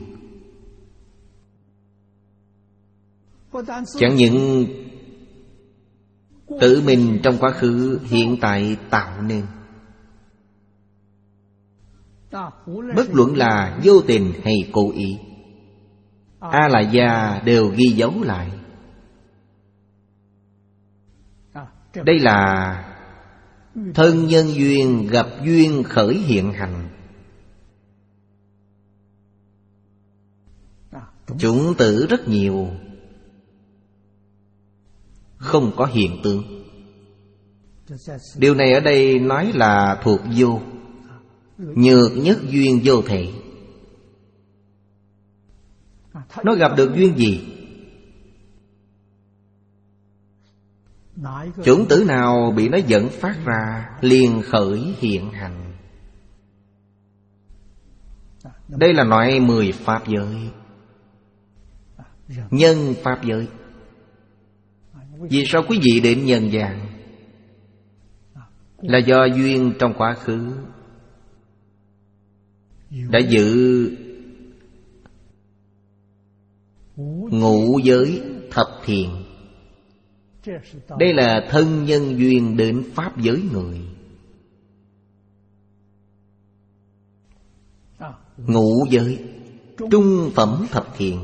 Chẳng những tự mình trong quá khứ hiện tại tạo nên, bất luận là vô tình hay cố ý, A Lại Gia đều ghi dấu lại. Đây là thân nhân duyên gặp duyên khởi hiện hành. Chủng tử rất nhiều, không có hiện tượng. Điều này ở đây nói là thuộc vô. Nhược nhất duyên vô thể. Nó gặp được duyên gì? Chủng tử nào bị nó dẫn phát ra liền khởi hiện hành. Đây là nói mười pháp giới. Nhân pháp giới. Vì sao quý vị đến nhân gian? Là do duyên trong quá khứ đã giữ ngũ giới thập thiện. Đây là thân nhân duyên đến pháp giới người. Ngũ giới trung phẩm thập thiện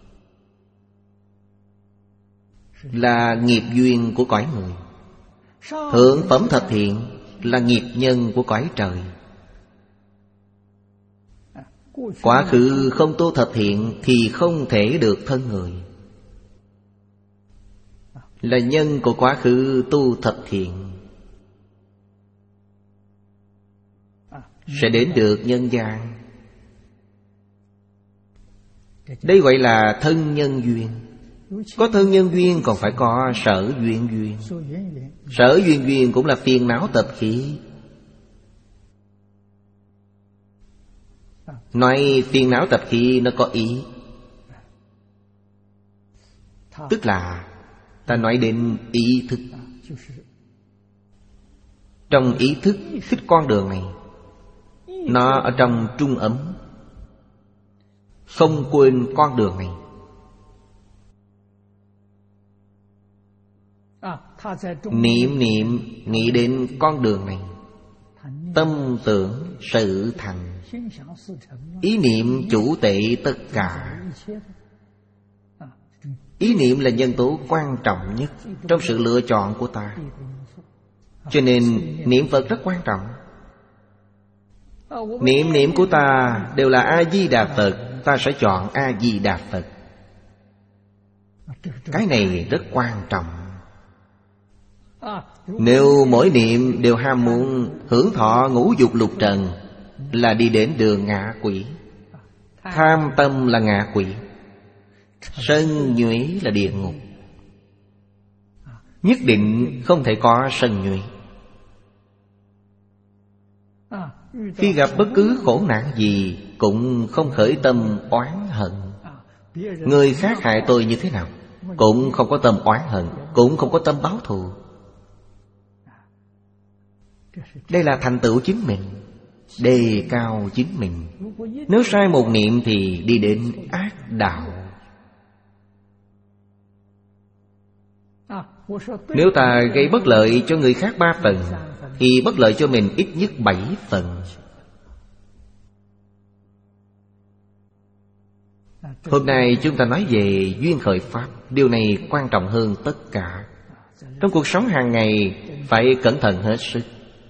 là nghiệp duyên của cõi người. Thượng phẩm thập thiện là nghiệp nhân của cõi trời. Quá khứ không tu thập thiện thì không thể được thân người. Là nhân của quá khứ tu thập thiện, sẽ đến được nhân gian. Đây gọi là thân nhân duyên. Có thân nhân duyên còn phải có sở duyên duyên. Sở duyên duyên cũng là phiền não tập khí. Nói phiền não tập khí nó có ý. Tức là ta nói đến ý thức. Trong ý thức thích con đường này, nó ở trong trung ấm, không quên con đường này. Niệm niệm nghĩ đến con đường này, tâm tưởng sự thành. Ý niệm chủ tệ tất cả. Ý niệm là nhân tố quan trọng nhất trong sự lựa chọn của ta. Cho nên niệm Phật rất quan trọng. Niệm niệm của ta đều là A-di-đà Phật, ta sẽ chọn A-di-đà Phật. Cái này rất quan trọng. Nếu mỗi niệm đều ham muốn hưởng thọ ngũ dục lục trần, là đi đến đường ngạ quỷ. Tham tâm là ngạ quỷ, sân nhuế là địa ngục. Nhất định không thể có sân nhuế. Khi gặp bất cứ khổ nạn gì, cũng không khởi tâm oán hận. Người khác hại tôi như thế nào, cũng không có tâm oán hận, cũng không có tâm báo thù. Đây là thành tựu chính mình, đề cao chính mình. Nếu sai một niệm thì đi đến ác đạo. Nếu ta gây bất lợi cho người khác ba phần, thì bất lợi cho mình ít nhất bảy phần. Hôm nay chúng ta nói về duyên khởi pháp. Điều này quan trọng hơn tất cả. Trong cuộc sống hàng ngày phải cẩn thận hết sức.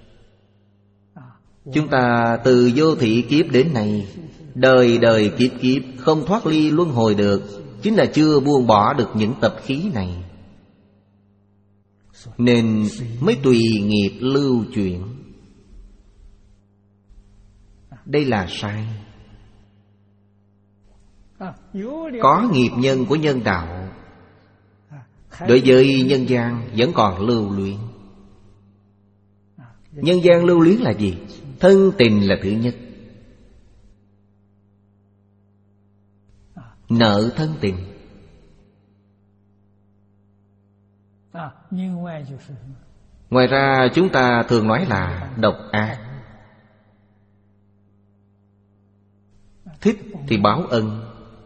Chúng ta từ vô thị kiếp đến nay, đời đời kiếp kiếp không thoát ly luân hồi được, chính là chưa buông bỏ được những tập khí này, nên mới tùy nghiệp lưu chuyển. Đây là sai. Có nghiệp nhân của nhân đạo, đối với nhân gian vẫn còn lưu luyến. Nhân gian lưu luyến là gì? Thân tình là thứ nhất. Nợ thân tình. Ngoài ra chúng ta thường nói là độc ác. Thích thì báo ân,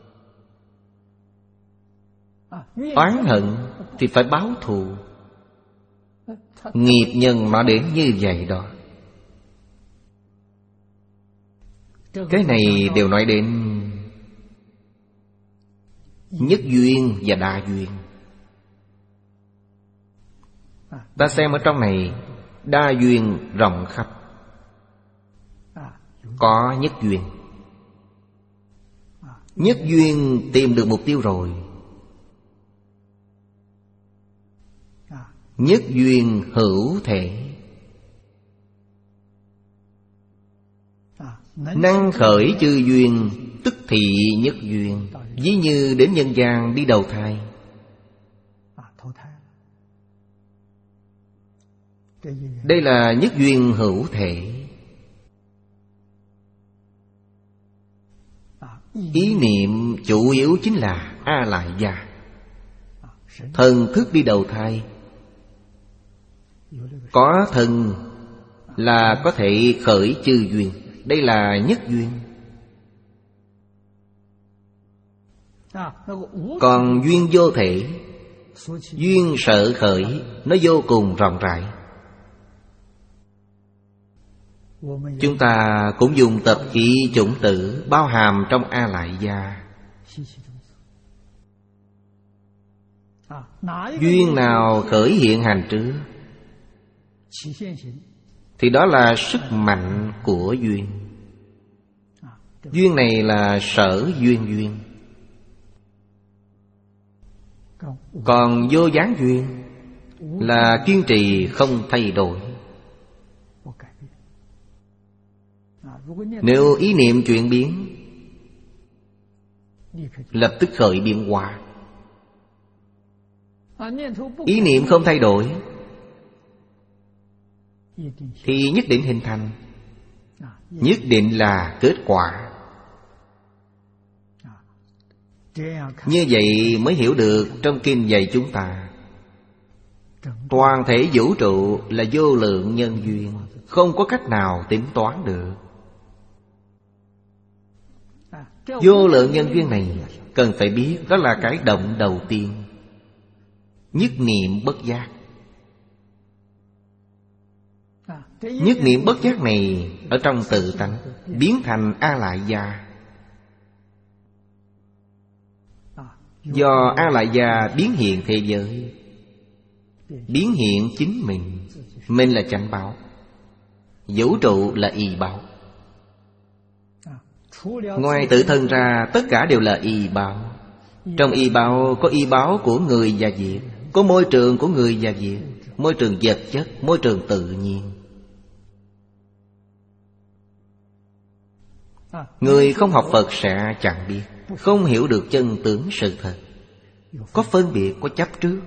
oán hận thì phải báo thù. Nghiệp nhân nó đến như vậy đó. Cái này đều nói đến nhất duyên và đa duyên. Ta xem ở trong này, đa duyên rộng khắp. Có nhất duyên. Nhất duyên tìm được mục tiêu rồi. Nhất duyên hữu thể. Năng khởi chư duyên, tức thị nhất duyên. Ví như đến nhân gian đi đầu thai. Đây là nhất duyên hữu thể. Ý niệm chủ yếu chính là A Lại Gia. Thần thức đi đầu thai. Có thần là có thể khởi chư duyên. Đây là nhất duyên. Còn duyên vô thể, duyên sở khởi, nó vô cùng rộng rãi. Chúng ta cũng dùng tập khí chủng tử bao hàm trong A Lại Gia. Duyên nào khởi hiện hành trước thì đó là sức mạnh của duyên. Duyên này là sở duyên duyên. Còn vô gián duyên là kiên trì không thay đổi. Nếu ý niệm chuyển biến, lập tức khởi biến hóa. Ý niệm không thay đổi thì nhất định hình thành, nhất định là kết quả. Như vậy mới hiểu được trong kinh dạy chúng ta, toàn thể vũ trụ là vô lượng nhân duyên, không có cách nào tính toán được. Vô lượng nhân duyên này cần phải biết, đó là cái động đầu tiên. Nhất niệm bất giác. Nhất niệm bất giác này ở trong tự tánh biến thành A Lại Gia. Do A Lại Gia biến hiện thế giới, biến hiện chính mình. Mình là chánh báo, vũ trụ là y báo. Ngoài tự thân ra, tất cả đều là y báo. Trong y báo có y báo của người và việc, có môi trường của người và việc, môi trường vật chất, môi trường tự nhiên. Người không học Phật sẽ chẳng biết, không hiểu được chân tướng sự thật. Có phân biệt, có chấp trước,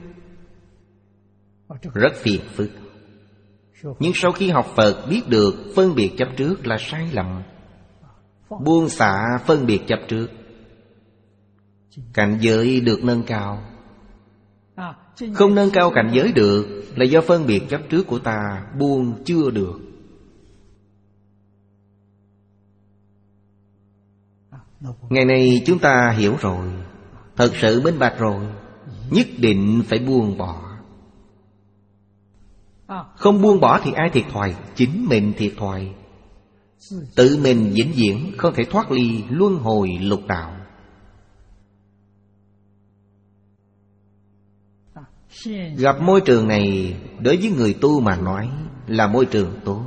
rất phiền phức. Nhưng sau khi học Phật biết được phân biệt chấp trước là sai lầm, buông xả phân biệt chấp trước, cảnh giới được nâng cao. Không nâng cao cảnh giới được là do phân biệt chấp trước của ta buông chưa được. Ngày nay chúng ta hiểu rồi, thật sự minh bạch rồi, nhất định phải buông bỏ. Không buông bỏ thì ai thiệt thòi? Chính mình thiệt thòi. Tự mình vĩnh viễn không thể thoát ly luân hồi lục đạo. Gặp môi trường này, đối với người tu mà nói là môi trường tốt.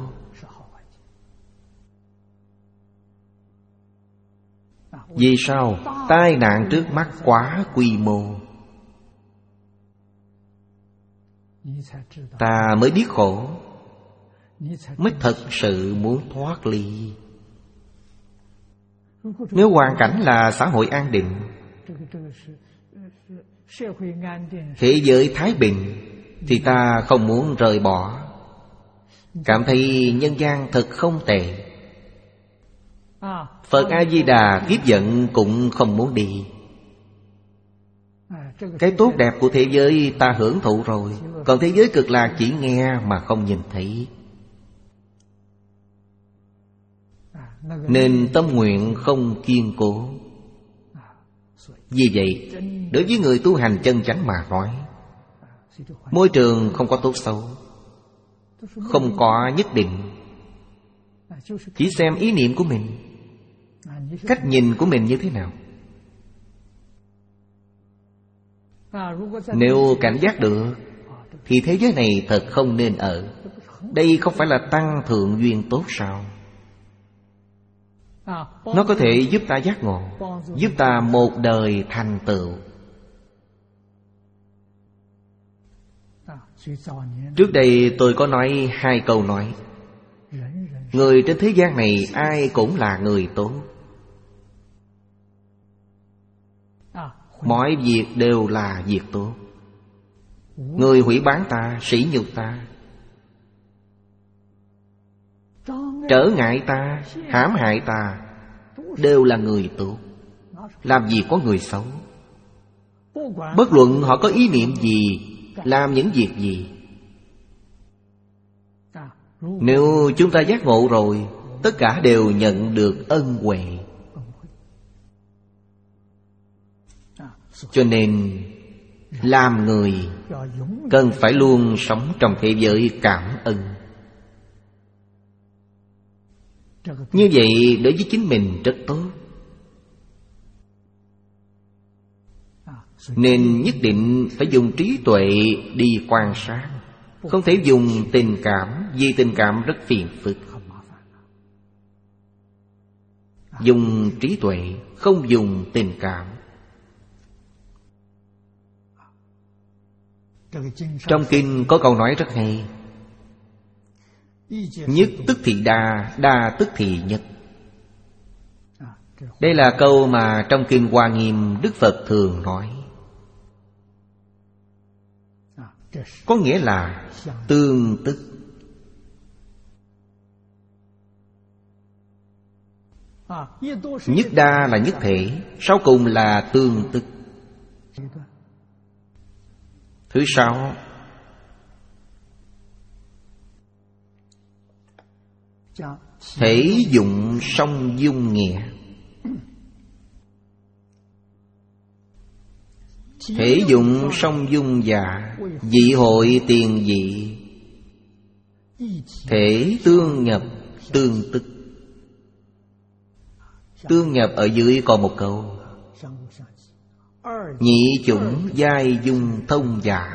Vì sao? Tai nạn trước mắt quá quy mô, ta mới biết khổ, mới thật sự muốn thoát ly. Nếu hoàn cảnh là xã hội an định, thế giới thái bình, thì ta không muốn rời bỏ. Cảm thấy nhân gian thật không tệ. Phật A-di-đà tiếp dẫn cũng không muốn đi. Cái tốt đẹp của thế giới ta hưởng thụ rồi, còn thế giới cực lạc chỉ nghe mà không nhìn thấy. Nên tâm nguyện không kiên cố. Vì vậy, đối với người tu hành chân chánh mà nói, môi trường không có tốt xấu, không có nhất định. Chỉ xem ý niệm của mình, cách nhìn của mình như thế nào. Nếu cảnh giác được thì thế giới này thật không nên ở. Đây không phải là tăng thượng duyên tốt sao? Nó có thể giúp ta giác ngộ, giúp ta một đời thành tựu. Trước đây tôi có nói hai câu nói: người trên thế gian này ai cũng là người tốt, mọi việc đều là việc tốt. Người hủy báng ta, sỉ nhục ta, trở ngại ta, hãm hại ta, đều là người tốt. Làm gì có người xấu. Bất luận họ có ý niệm gì, làm những việc gì, nếu chúng ta giác ngộ rồi, tất cả đều nhận được ân huệ. Cho nên làm người cần phải luôn sống trong thế giới cảm ơn. Như vậy đối với chính mình rất tốt. Nên nhất định phải dùng trí tuệ đi quan sát, không thể dùng tình cảm, vì tình cảm rất phiền phức. Dùng trí tuệ, không dùng tình cảm. Trong kinh có câu nói rất hay: nhất tức thị đa, đa tức thị nhất. Đây là câu mà trong kinh Hoa Nghiêm Đức Phật thường nói. Có nghĩa là tương tức. Nhất đa là nhất thể, sau cùng là tương tức. Thứ sáu, thể dụng song dung nghĩa. Thể dụng song dung dạ, dị hội tiền dị, thể tương nhập tương tức. Tương nhập ở dưới còn một câu: nhị chủng giai dung thông dạ.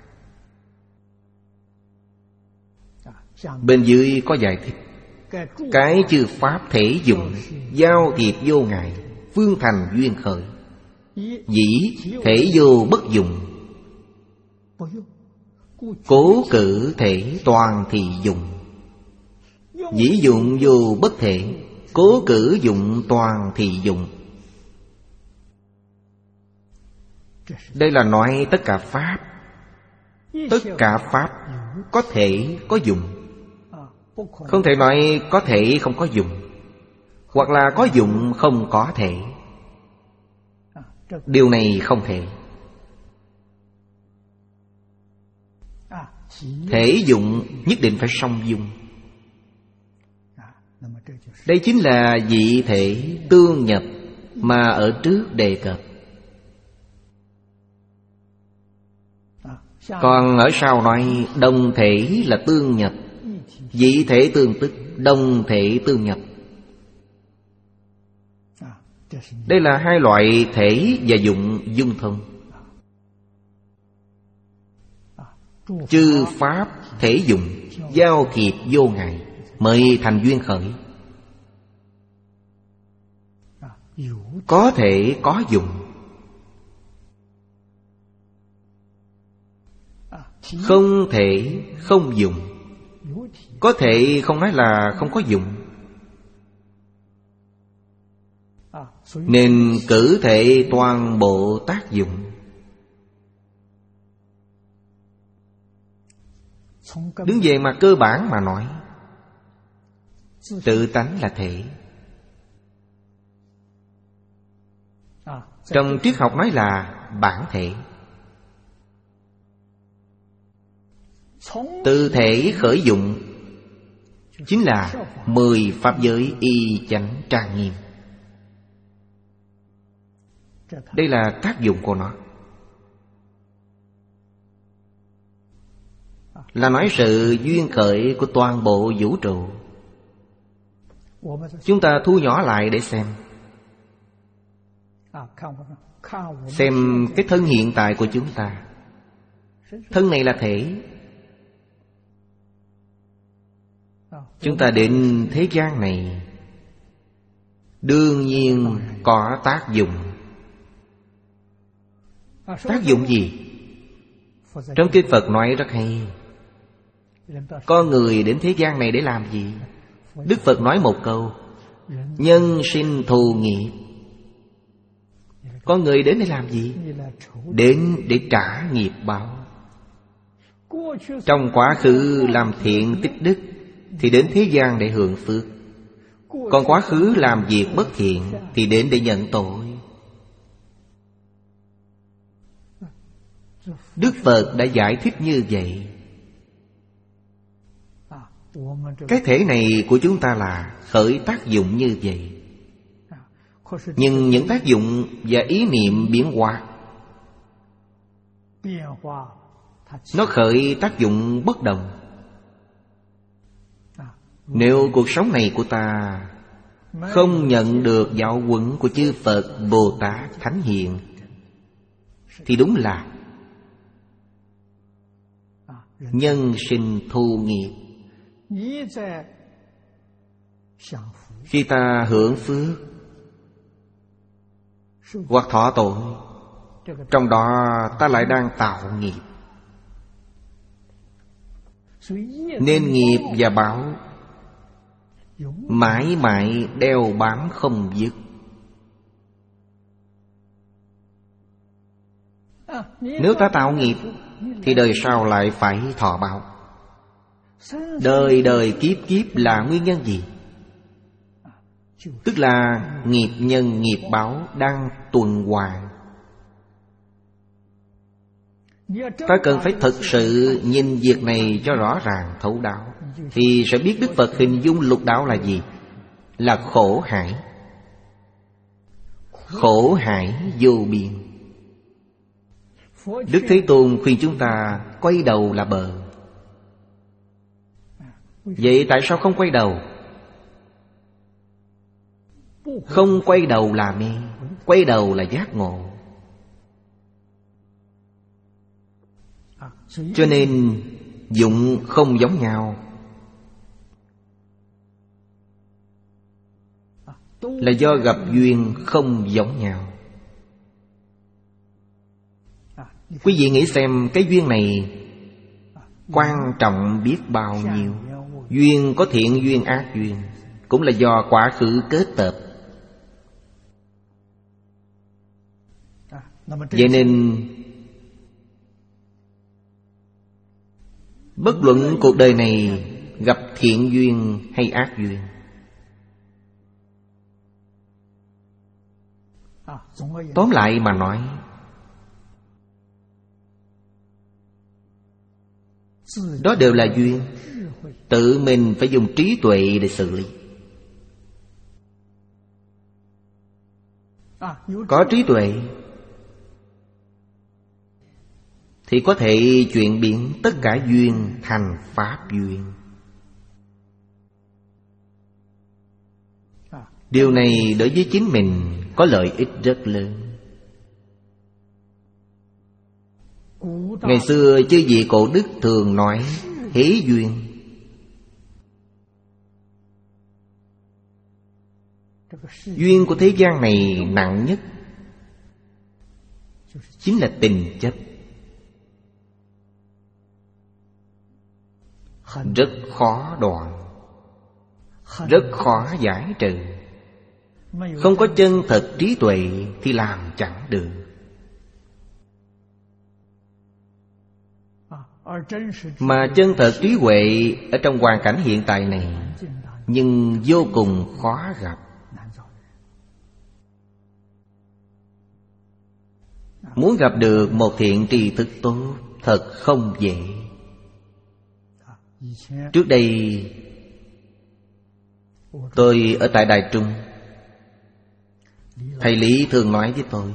Bên dưới có giải thích: cái chư pháp thể dụng, giao thiệp vô ngại, phương thành duyên khởi. Dĩ thể vô bất dụng, cố cử thể toàn thì dụng. Dĩ dụng vô bất thể, cố cử dụng toàn thì dụng. Đây là nói tất cả pháp. Tất cả pháp có thể có dụng. Không thể nói có thể không có dụng, hoặc là có dụng không có thể. Điều này không thể. Thể dụng nhất định phải song dung. Đây chính là dị thể tương nhập mà ở trước đề cập. Còn ở sau nói đồng thể là tương nhập, dị thể tương tức, đồng thể tương nhập. Đây là hai loại thể và dụng dung thông. Chư pháp thể dụng, giao thiệp vô ngại, mới thành duyên khởi. Có thể có dụng, không thể không dụng. Có thể không nói là không có dụng. Nên cử thể toàn bộ tác dụng. Đứng về mặt cơ bản mà nói, tự tánh là thể. Trong triết học nói là bản thể. Từ thể khởi dụng chính là mười pháp giới y chánh trang nghiêm. Đây là tác dụng của nó. Là nói sự duyên khởi của toàn bộ vũ trụ. Chúng ta thu nhỏ lại để xem. Xem cái thân hiện tại của chúng ta. Thân này là thể. Chúng ta đến thế gian này đương nhiên có tác dụng. Tác dụng gì? Trong kinh Phật nói rất hay. Con người đến thế gian này để làm gì? Đức Phật nói một câu: nhân sinh thù nghiệp. Con người đến để làm gì? Đến để trả nghiệp báo. Trong quá khứ làm thiện tích đức thì đến thế gian để hưởng phước. Còn quá khứ làm việc bất thiện thì đến để nhận tội. Đức Phật đã giải thích như vậy. Cái thể này của chúng ta là khởi tác dụng như vậy. Nhưng những tác dụng và ý niệm biến hóa, nó khởi tác dụng bất đồng. Nếu cuộc sống này của ta không nhận được giáo huấn của chư Phật, Bồ Tát, Thánh Hiền, thì đúng là nhân sinh thù nghiệp. Khi ta hưởng phước hoặc thọ tội, trong đó ta lại đang tạo nghiệp. Nên nghiệp và báo mãi mãi đeo bám không dứt. Nếu ta tạo nghiệp thì đời sau lại phải thọ báo. Đời đời kiếp kiếp là nguyên nhân gì? tức là nghiệp nhân nghiệp báo đang tuần hoàn. Ta cần phải thực sự nhìn việc này cho rõ ràng thấu đáo, thì sẽ biết Đức Phật hình dung lục đạo là gì? Là khổ hải. Khổ hải vô biên. Đức Thế Tôn khuyên chúng ta quay đầu là bờ. Vậy tại sao không quay đầu? Không quay đầu là mê, quay đầu là giác ngộ. Cho nên dụng không giống nhau, là do gặp duyên không giống nhau. Quý vị nghĩ xem, cái duyên này quan trọng biết bao nhiêu. Duyên có thiện duyên ác duyên, cũng là do quá khứ kết tập. Vậy nên bất luận cuộc đời này gặp thiện duyên hay ác duyên, tóm lại mà nói, đó đều là duyên. Tự mình phải dùng trí tuệ để xử lý. Có trí tuệ thì có thể chuyển biến tất cả duyên thành pháp duyên. Điều này đối với chính mình có lợi ích rất lớn. Ngày xưa chư vị cổ đức thường nói hế duyên. Duyên của thế gian này nặng nhất chính là tình chấp. Rất khó đoạn, rất khó giải trừ. Không có chân thật trí tuệ thì làm chẳng được. Mà chân thật trí huệ ở trong hoàn cảnh hiện tại này nhưng vô cùng khó gặp. Muốn gặp được một thiện tri thức tốt thật không dễ. Trước đây tôi ở tại Đài Trung, thầy Lý thường nói với tôi,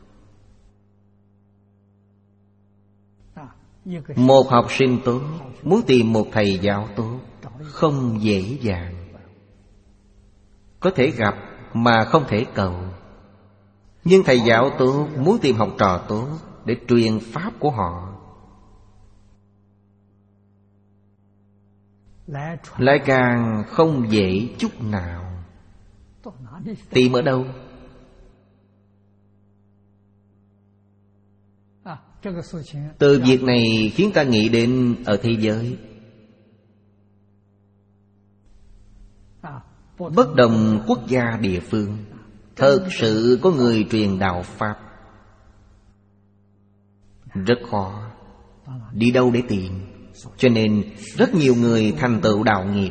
một học sinh tốt muốn tìm một thầy giáo tốt không dễ dàng. Có thể gặp mà không thể cầu. Nhưng thầy giáo tốt muốn tìm học trò tốt để truyền pháp của họ lại càng không dễ chút nào. Tìm ở đâu? Từ việc này khiến ta nghĩ đến ở thế giới, bất đồng quốc gia địa phương, thật sự có người truyền đạo Pháp rất khó. Đi đâu để tìm? Cho nên rất nhiều người thành tựu đạo nghiệp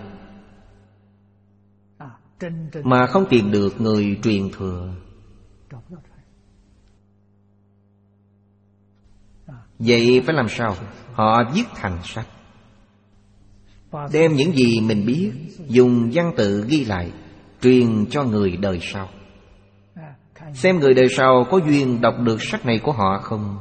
mà không tìm được người truyền thừa. Vậy phải làm sao? Họ viết thành sách, đem những gì mình biết dùng văn tự ghi lại, truyền cho người đời sau. Xem người đời sau có duyên đọc được sách này của họ không.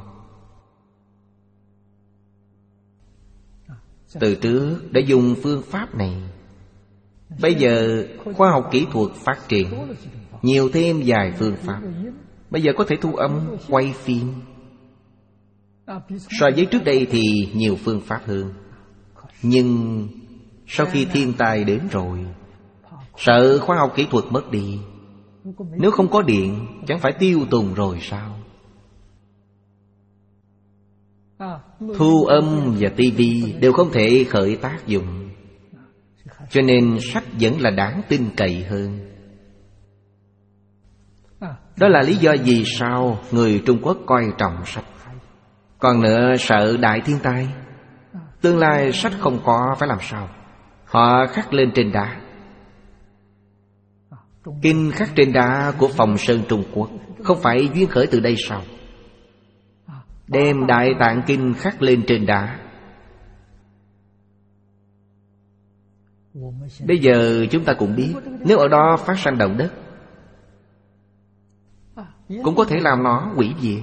Từ trước đã dùng phương pháp này. Bây giờ khoa học kỹ thuật phát triển, nhiều thêm vài phương pháp. Bây giờ có thể thu âm, quay phim. So với trước đây thì nhiều phương pháp hơn. Nhưng sau khi thiên tai đến rồi, sợ khoa học kỹ thuật mất đi. Nếu không có điện, chẳng phải tiêu tùng rồi sao? Thu âm và tivi đều không thể khởi tác dụng. Cho nên sách vẫn là đáng tin cậy hơn. Đó là lý do vì sao người Trung Quốc coi trọng sách. Còn nữa, sợ đại thiên tai, tương lai sách không có phải làm sao? Họ khắc lên trên đá. Kinh khắc trên đá của Phòng Sơn Trung Quốc không phải duyên khởi từ đây sao? Đem Đại Tạng Kinh khắc lên trên đá. Bây giờ chúng ta cũng biết, nếu ở đó phát sanh động đất, cũng có thể làm nó hủy diệt.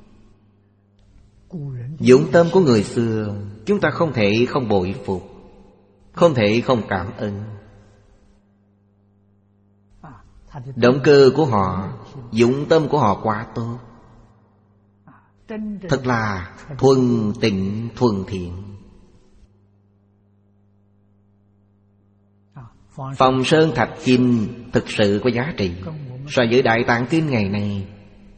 Dũng tâm của người xưa, chúng ta không thể không bội phục, không thể không cảm ơn. Động cơ của họ, dũng tâm của họ quá tốt, thật là thuần tịnh thuần thiện. Phòng Sơn Thạch Kinh thực sự có giá trị. So với Đại Tạng Kinh ngày nay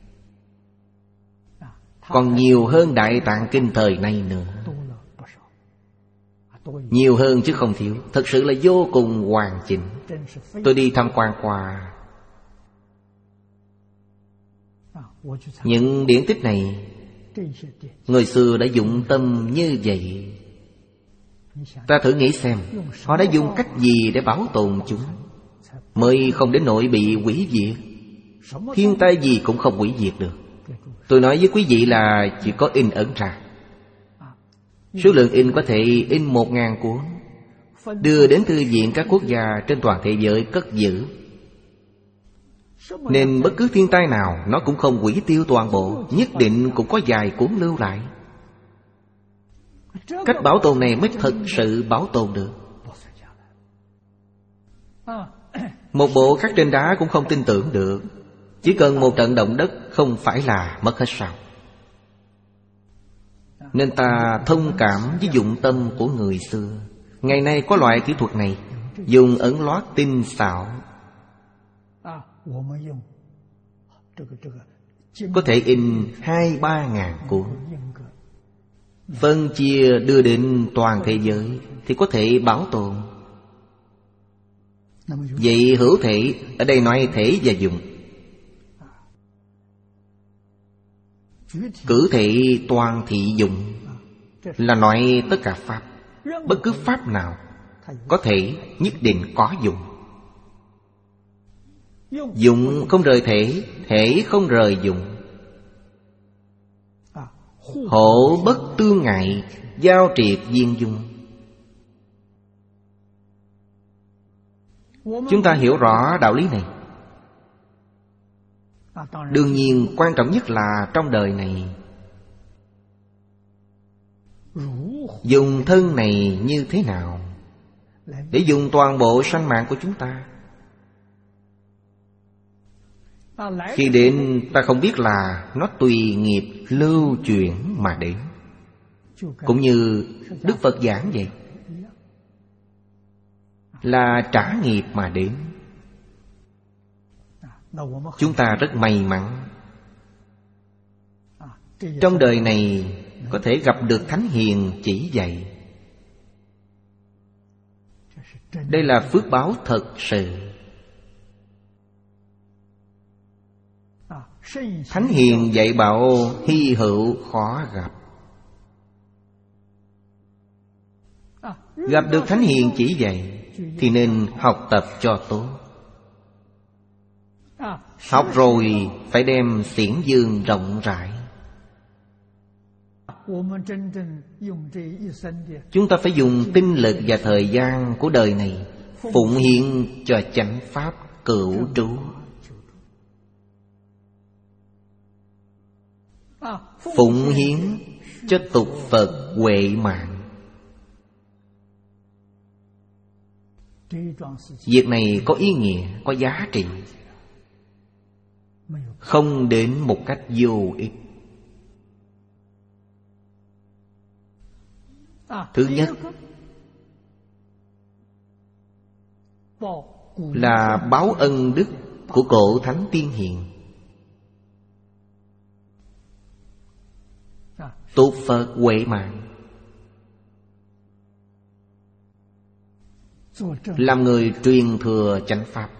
còn nhiều hơn Đại Tạng Kinh thời nay nữa. Nhiều hơn chứ không thiếu. Thật sự là vô cùng hoàn chỉnh. Tôi đi tham quan qua những điển tích này, người xưa đã dụng tâm như vậy. Ta thử nghĩ xem, họ đã dùng cách gì để bảo tồn chúng, mới không đến nỗi bị hủy diệt. Thiên tai gì cũng không hủy diệt được. Tôi nói với quý vị là chỉ có in ấn ra. Số lượng in có thể in một ngàn cuốn, đưa đến thư viện các quốc gia trên toàn thế giới cất giữ. Nên bất cứ thiên tai nào nó cũng không hủy tiêu toàn bộ, nhất định cũng có vài cuốn lưu lại. Cách bảo tồn này mới thật sự bảo tồn được. Một bộ khắc trên đá cũng không tin tưởng được. Chỉ cần một trận động đất không phải là mất hết sao? Nên ta thông cảm với dụng tâm của người xưa. Ngày nay có loại kỹ thuật này, dùng ấn loát tinh xảo, có thể in hai ba ngàn cuốn, phân chia đưa đến toàn thế giới, thì có thể bảo tồn. Vậy hữu thể, ở đây nói thể và dụng. Cử thể toàn thị dụng là nói tất cả pháp. Bất cứ pháp nào có thể nhất định có dụng. Dụng không rời thể, thể không rời dụng. Hổ bất tương ngại, giao triệt viên dung. Chúng ta hiểu rõ đạo lý này. Đương nhiên quan trọng nhất là trong đời này, dùng thân này như thế nào để dùng toàn bộ sanh mạng của chúng ta. Khi đến ta không biết là nó tùy nghiệp lưu chuyển mà đến. Cũng như Đức Phật giảng vậy, là trả nghiệp mà đến. Chúng ta rất may mắn, trong đời này có thể gặp được Thánh Hiền chỉ dạy. Đây là phước báo thật sự. Thánh Hiền dạy bảo hy hữu khó gặp. Gặp được Thánh Hiền chỉ dạy thì nên học tập cho tốt. Học rồi phải đem xiển dương rộng rãi. Chúng ta phải dùng tinh lực và thời gian của đời này phụng hiến cho chánh pháp cửu trú. Phụng hiến cho tục Phật huệ mạng. Việc này có ý nghĩa, có giá trị, không đến một cách vô ích. Thứ nhất là báo ân đức của cổ Thánh Tiên Hiền. Tục Phật huệ mạng, làm người truyền thừa chánh pháp.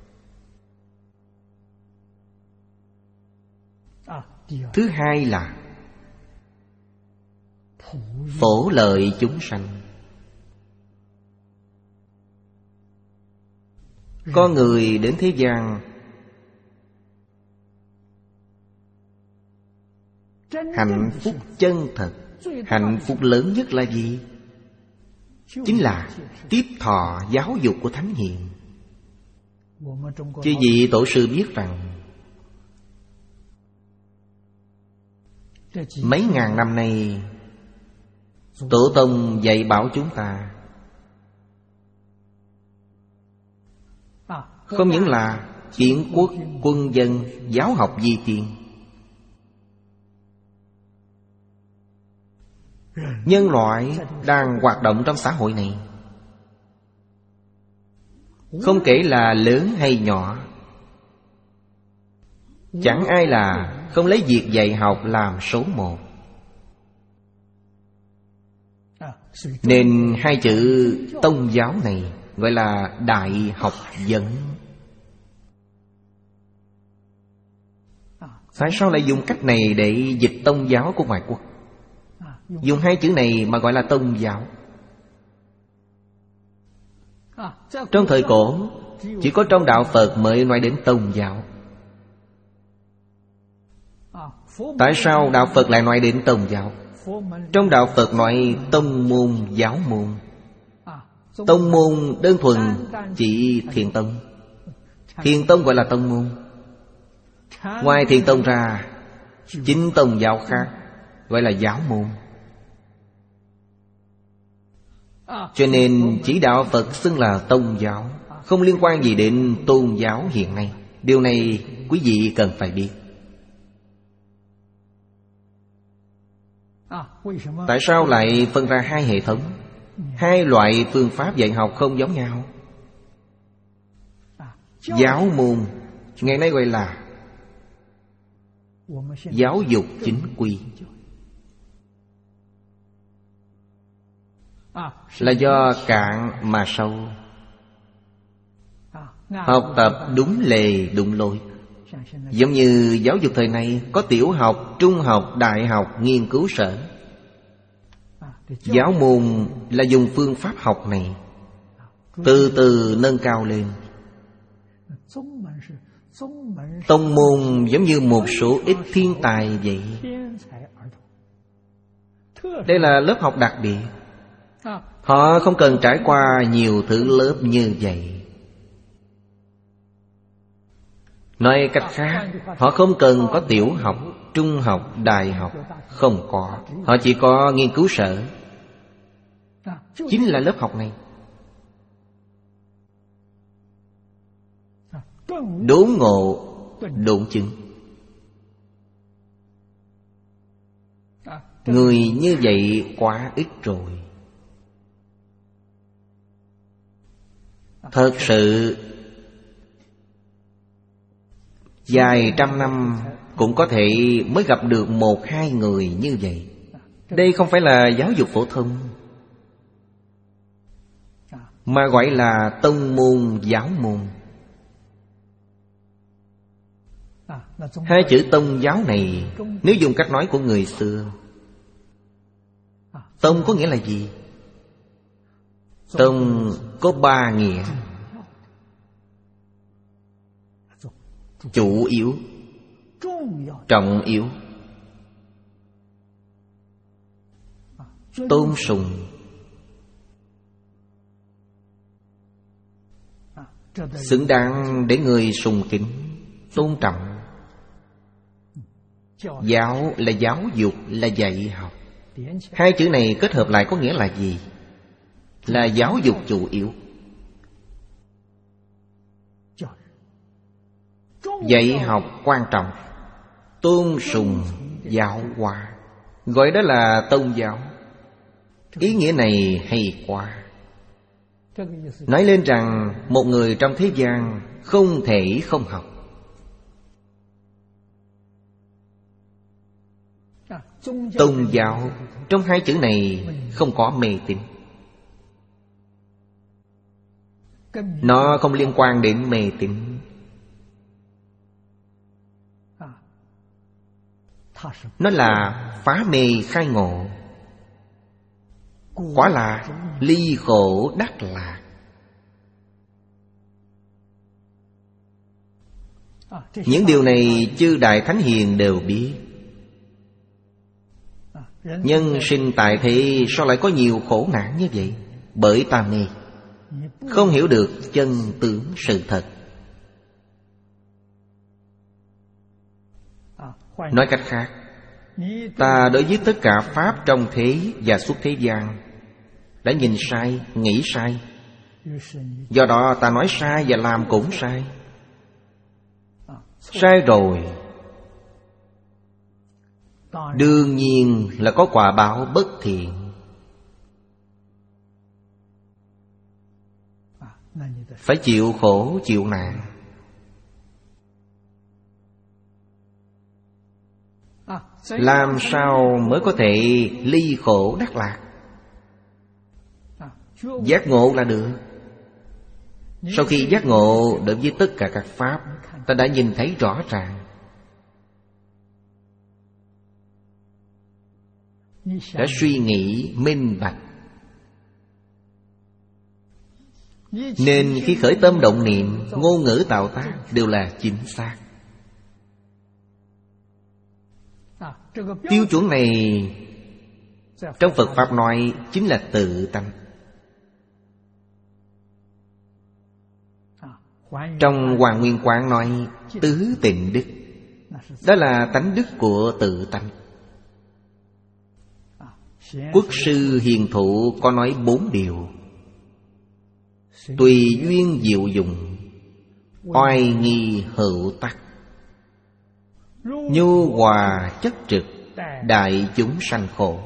Thứ hai là phổ lợi chúng sanh, Con người đến thế gian hạnh phúc chân thật, hạnh phúc lớn nhất là gì? Chính là tiếp thọ giáo dục của Thánh Hiền. Chứ vị tổ sư biết rằng mấy ngàn năm nay Tổ tông dạy bảo chúng ta không những là kiến quốc, quân dân, giáo học vi tiên, nhân loại đang hoạt động trong xã hội này, không kể là lớn hay nhỏ, chẳng ai là không lấy việc dạy học làm số một. Nên hai chữ tôn giáo này gọi là đại học vấn. Tại sao lại dùng cách này để dịch tôn giáo của ngoại quốc? Dùng hai chữ này mà gọi là tôn giáo. Trong thời cổ, chỉ có trong đạo Phật mới nói đến tôn giáo. Tại sao đạo Phật lại nói đến tôn giáo? Trong đạo Phật nói tông môn, giáo môn. Tông môn đơn thuần chỉ thiền tông. Thiền tông gọi là tông môn. Ngoài thiền tông ra, chính tôn giáo khác gọi là giáo môn. Cho nên chỉ đạo Phật xưng là tôn giáo, không liên quan gì đến tôn giáo hiện nay. Điều này quý vị cần phải biết. Tại sao lại phân ra hai hệ thống, hai loại phương pháp dạy học không giống nhau? Giáo môn ngày nay gọi là giáo dục chính quy, là do cạn mà sâu, học tập đúng lề đúng lối. Giống như giáo dục thời này có tiểu học, trung học, đại học, nghiên cứu sở. Giáo môn là dùng phương pháp học này từ từ nâng cao lên. Tông môn giống như một số ít thiên tài vậy. Đây là lớp học đặc biệt. Họ không cần trải qua nhiều thứ lớp như vậy. Nói cách khác, họ không cần có tiểu học, trung học, đại học. Không có. Họ chỉ có nghiên cứu sở. Chính là lớp học này. Đốn ngộ, đốn chứng. Người như vậy quá ít rồi. Thật sự vài trăm năm cũng có thể mới gặp được một hai người như vậy. Đây không phải là giáo dục phổ thông, mà gọi là tông môn giáo môn. Hai chữ tông giáo này, nếu dùng cách nói của người xưa, tông có nghĩa là gì? Tông có ba nghĩa: chủ yếu, trọng yếu, tôn sùng. Xứng đáng để người sùng kính, tôn trọng. Giáo là giáo dục, là dạy học. Hai chữ này kết hợp lại có nghĩa là gì? Là giáo dục chủ yếu, dạy học quan trọng, tôn sùng giáo hóa, gọi đó là tôn giáo. Ý nghĩa này hay quá. Nói lên rằng một người trong thế gian không thể không học. Tôn giáo trong hai chữ này không có mê tín. Nó không liên quan đến mê tín. Nó là phá mê khai ngộ. Quả là ly khổ đắc lạc. Những điều này chư Đại Thánh Hiền đều biết. Nhân sinh tại thế sao lại có nhiều khổ nạn như vậy? Bởi ta mê, không hiểu được chân tướng sự thật. Nói cách khác, ta đối với tất cả pháp trong thế và suốt thế gian đã nhìn sai, nghĩ sai. Do đó ta nói sai và làm cũng sai. Sai rồi, đương nhiên là có quả báo bất thiện. Phải chịu khổ, chịu nạn. Làm sao mới có thể ly khổ đắc lạc? Giác ngộ là được. Sau khi giác ngộ đối với tất cả các pháp, ta đã nhìn thấy rõ ràng, đã suy nghĩ minh bạch, nên khi khởi tâm động niệm, ngôn ngữ tạo tác đều là chính xác. Tiêu chuẩn này trong Phật Pháp nói chính là tự tánh. Trong Hoàng Nguyên Quán nói tứ tịnh đức, đó là tánh đức của tự tánh. Quốc sư hiền thụ có nói bốn điều: tùy duyên diệu dụng, oai nghi hữu tắc, nhu hòa chất trực, đại chúng sanh khổ.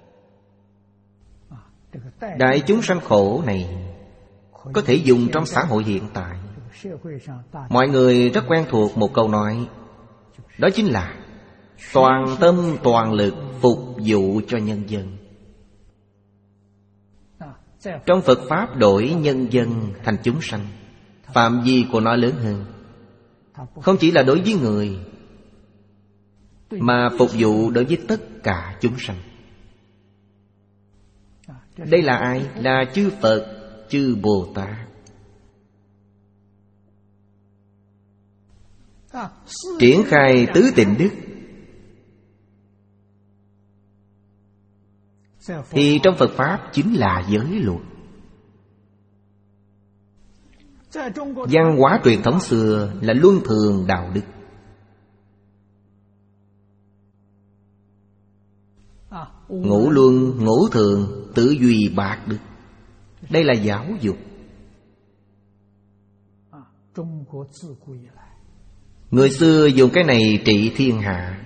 Đại chúng sanh khổ này có thể dùng trong xã hội hiện tại. Mọi người rất quen thuộc một câu nói, đó chính là toàn tâm toàn lực phục vụ cho nhân dân. Trong Phật Pháp đổi nhân dân thành chúng sanh, phạm vi của nó lớn hơn. Không chỉ là đối với người, mà phục vụ đối với tất cả chúng sanh. Đây là ai? Là chư Phật, chư Bồ Tát. Triển khai tứ tịnh đức thì trong Phật Pháp chính là giới luật. Văn hóa truyền thống xưa là luân thường đạo đức. Ngũ luân, ngũ thường, tự duy bạc đức. Đây là giáo dục. Người xưa dùng cái này trị thiên hạ.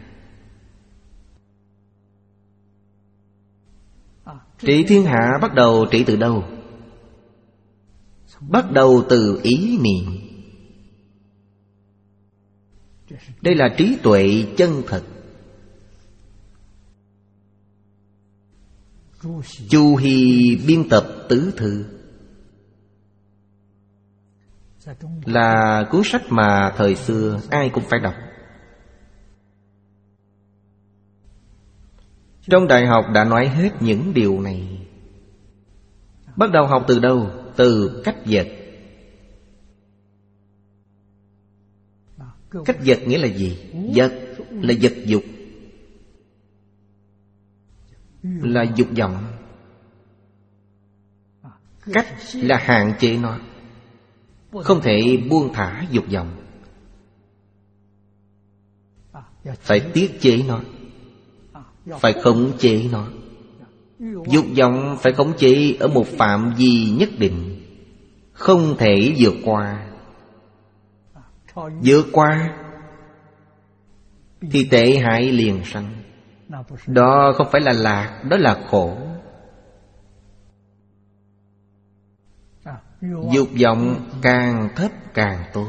Trị thiên hạ bắt đầu trị từ đâu? Bắt đầu từ ý niệm. Đây là trí tuệ chân thật. Chu Hy biên tập tứ thư là cuốn sách mà thời xưa ai cũng phải đọc. Trong đại học đã nói hết những điều này. Bắt đầu học từ đâu? Từ cách vật. Cách vật nghĩa là gì? Vật là vật dục, là dục vọng. Cách là hạn chế nó, không thể buông thả dục vọng, phải tiết chế nó, phải khống chế nó. Dục vọng phải khống chế ở một phạm vi nhất định, không thể vượt qua. Vượt qua thì tệ hại liền sanh. Đó không phải là lạc, đó là khổ. Dục vọng càng thấp càng tốt.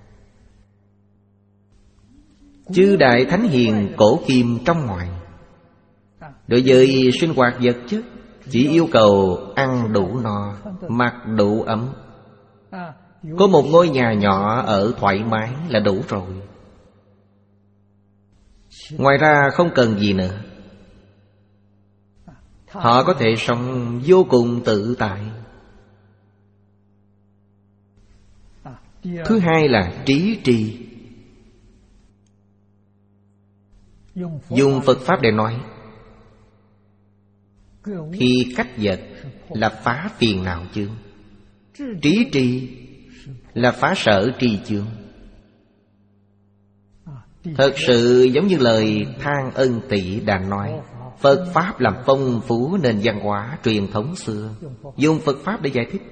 Chư Đại Thánh Hiền cổ kim trong ngoài, đối với sinh hoạt vật chất chỉ yêu cầu ăn đủ no, mặc đủ ấm, có một ngôi nhà nhỏ ở thoải mái là đủ rồi. Ngoài ra không cần gì nữa. Họ có thể sống vô cùng tự tại. Thứ hai là trí tri. Dùng Phật Pháp để nói thì cách vật là phá phiền não chướng, trí trì là phá sở trì chướng. Thật sự giống như lời Thang Ân Tỷ đã nói, Phật Pháp làm phong phú nền văn hóa truyền thống xưa. Dùng Phật Pháp để giải thích.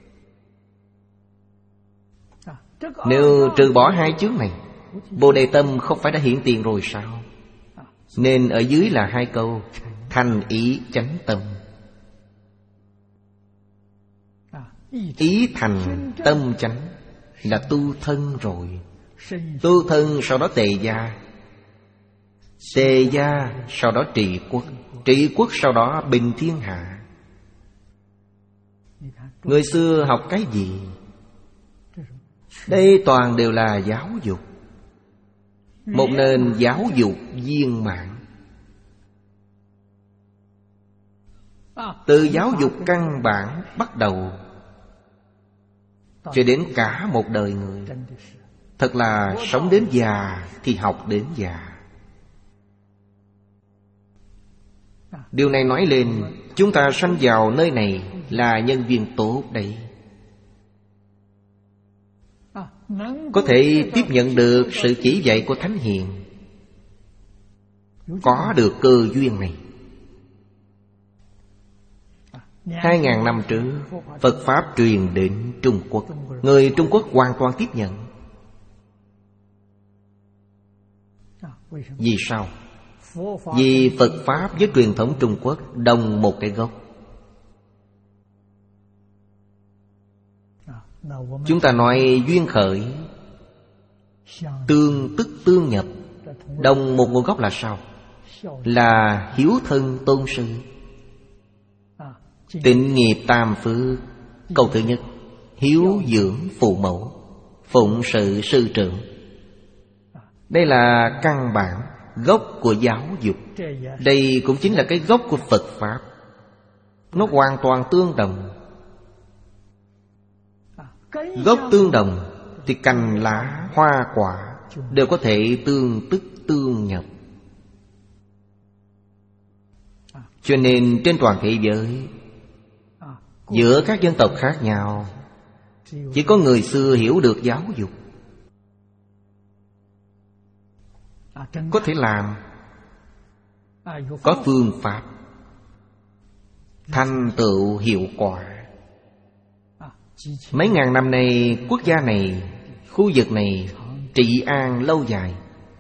Nếu trừ bỏ hai chướng này, Bồ Đề Tâm không phải đã hiện tiền rồi sao? Nên ở dưới là hai câu: thành ý chánh tâm. Ý thành tâm chánh là tu thân rồi. Tu thân sau đó tề gia, tề gia sau đó trị quốc, trị quốc sau đó bình thiên hạ. Người xưa học cái gì? Đây toàn đều là giáo dục. Một nền giáo dục viên mãn. Từ giáo dục căn bản bắt đầu cho đến cả một đời người. Thật là sống đến già thì học đến già. Điều này nói lên chúng ta sanh vào nơi này là nhân duyên tốt đấy. Có thể tiếp nhận được sự chỉ dạy của Thánh Hiền, có được cơ duyên này. Hai ngàn năm trước, Phật Pháp truyền đến Trung Quốc. Người Trung Quốc hoàn toàn tiếp nhận. Vì sao? Vì Phật Pháp với truyền thống Trung Quốc đồng một cái gốc. Chúng ta nói duyên khởi, tương tức tương nhập, đồng một nguồn gốc là sao? Là hiếu thân tôn sư, tịnh nghiệp tam phước. Câu thứ nhất: hiếu dưỡng phụ mẫu, phụng sự sư trưởng. Đây là căn bản, gốc của giáo dục. Đây cũng chính là cái gốc của Phật Pháp. Nó hoàn toàn tương đồng. Gốc tương đồng thì cành lá, hoa quả đều có thể tương tức tương nhập. Cho nên trên toàn thế giới, giữa các dân tộc khác nhau, chỉ có người xưa hiểu được giáo dục, có thể làm, có phương pháp, thành tựu hiệu quả. Mấy ngàn năm nay, quốc gia này, khu vực này trị an lâu dài,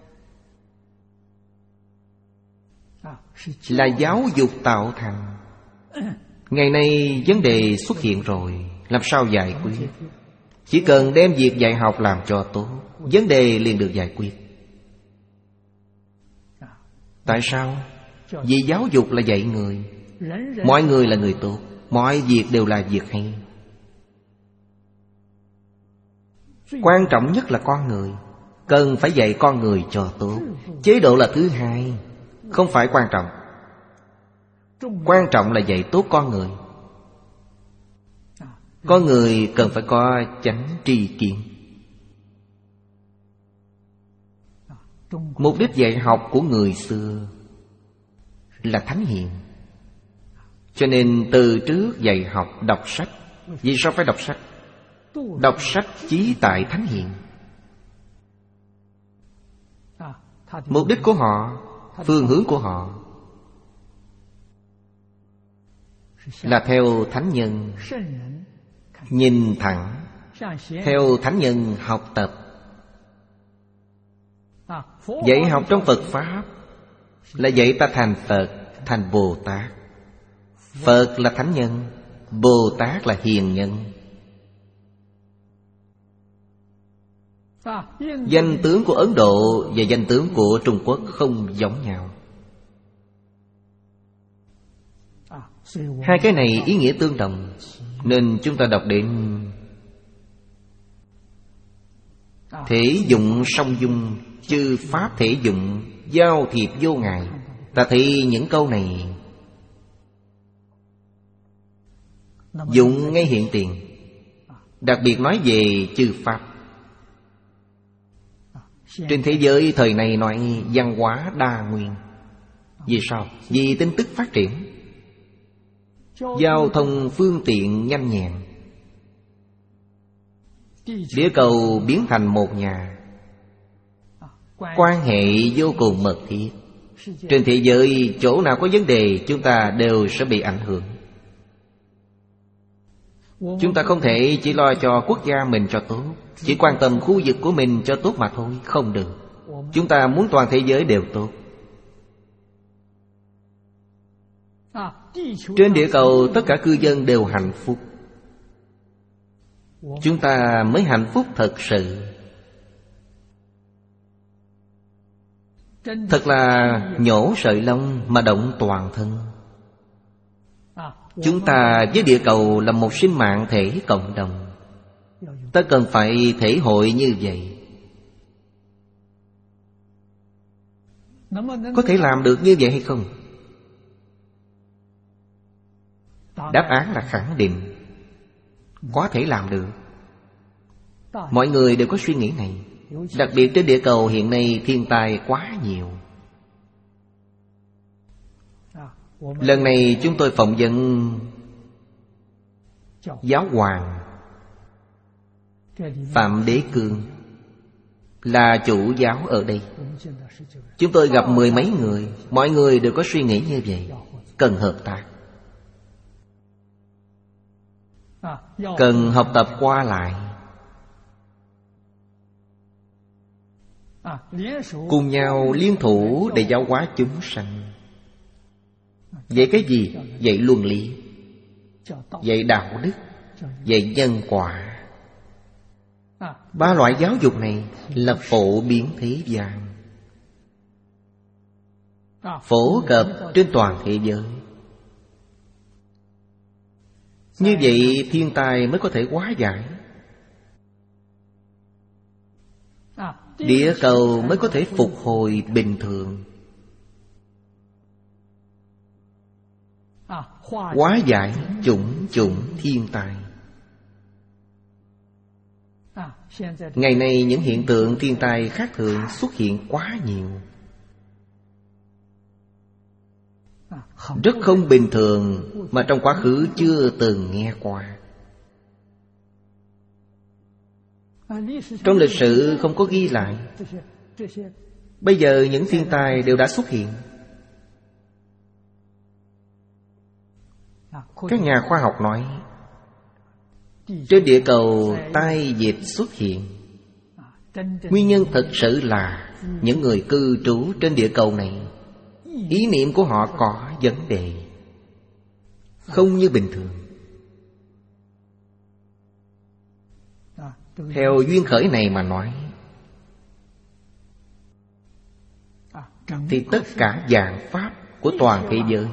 là giáo dục tạo thành. Ngày nay vấn đề xuất hiện rồi, làm sao giải quyết? Chỉ cần đem việc dạy học làm cho tốt, vấn đề liền được giải quyết. Tại sao? Vì giáo dục là dạy người. Mọi người là người tốt, mọi việc đều là việc hay. Quan trọng nhất là con người. Cần phải dạy con người cho tốt. Chế độ là thứ hai, không phải quan trọng. Quan trọng là dạy tốt con người. Con người cần phải có chánh tri kiến. Mục đích dạy học của người xưa là Thánh Hiền. Cho nên từ trước dạy học đọc sách. Vì sao phải đọc sách? Đọc sách chí tại Thánh Hiền. Mục đích của họ, phương hướng của họ là theo Thánh Nhân, nhìn thẳng, theo Thánh Nhân học tập. Dạy học trong Phật Pháp là dạy ta thành Phật, thành Bồ Tát. Phật là Thánh Nhân, Bồ Tát là Hiền Nhân. Danh tướng của Ấn Độ và danh tướng của Trung Quốc không giống nhau. Hai cái này ý nghĩa tương đồng, nên chúng ta đọc đến thể dụng song dung, chư pháp thể dụng, giao thiệp vô ngại. Ta thấy những câu này dụng ngay hiện tiền. Đặc biệt nói về chư pháp. Trên thế giới thời này nói văn hóa đa nguyên. Vì sao? Vì tin tức phát triển, giao thông phương tiện nhanh nhẹn, địa cầu biến thành một nhà, quan hệ vô cùng mật thiết. Trên thế giới chỗ nào có vấn đề, chúng ta đều sẽ bị ảnh hưởng. Chúng ta không thể chỉ lo cho quốc gia mình cho tốt, chỉ quan tâm khu vực của mình cho tốt mà thôi. Không được. Chúng ta muốn toàn thế giới đều tốt. Trên địa cầu tất cả cư dân đều hạnh phúc, chúng ta mới hạnh phúc thật sự. Thật là nhổ sợi lông mà động toàn thân. Chúng ta với địa cầu là một sinh mạng thể cộng đồng. Ta cần phải thể hội như vậy. Có thể làm được như vậy hay không? Đáp án là khẳng định có thể làm được. Mọi người đều có suy nghĩ này. Đặc biệt trên địa cầu hiện nay thiên tai quá nhiều. Lần này chúng tôi phỏng vấn giáo hoàng Phạm Đế Cương, là chủ giáo ở đây. Chúng tôi gặp mười mấy người, mọi người đều có suy nghĩ như vậy. Cần hợp tác, cần học tập qua lại, cùng nhau liên thủ để giáo hóa chúng sanh. Dạy cái gì? Dạy luân lý, dạy đạo đức, dạy nhân quả. Ba loại giáo dục này là phổ biến thế gian, phổ cập trên toàn thế giới. Như vậy thiên tai mới có thể hóa giải, địa cầu mới có thể phục hồi bình thường. Hóa giải chủng chủng thiên tai. Ngày nay những hiện tượng thiên tai khác thường xuất hiện quá nhiều, rất không bình thường mà trong quá khứ chưa từng nghe qua. Trong lịch sử không có ghi lại. Bây giờ những thiên tai đều đã xuất hiện. Các nhà khoa học nói trên địa cầu tai dịch xuất hiện, nguyên nhân thực sự là những người cư trú trên địa cầu này, ý niệm của họ có vấn đề, không như bình thường. Theo duyên khởi này mà nói, thì tất cả dạng pháp của toàn thế giới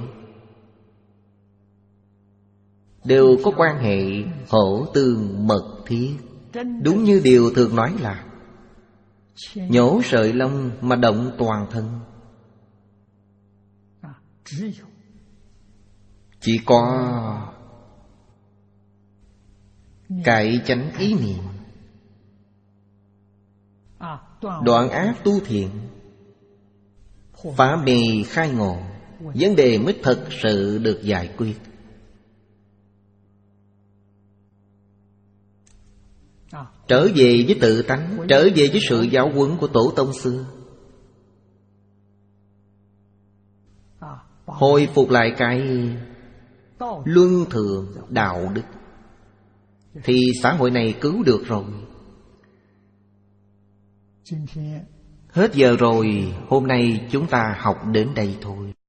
đều có quan hệ hỗ tương mật thiết. Đúng như điều thường nói là nhổ sợi lông mà động toàn thân. Chỉ có cải chánh ý niệm, đoạn ác tu thiện, phá mê khai ngộ, vấn đề mới thật sự được giải quyết. Trở về với tự tánh, trở về với sự giáo huấn của tổ tông xưa, hồi phục lại cái luân thường đạo đức, thì xã hội này cứu được rồi. Hết giờ rồi, hôm nay chúng ta học đến đây thôi.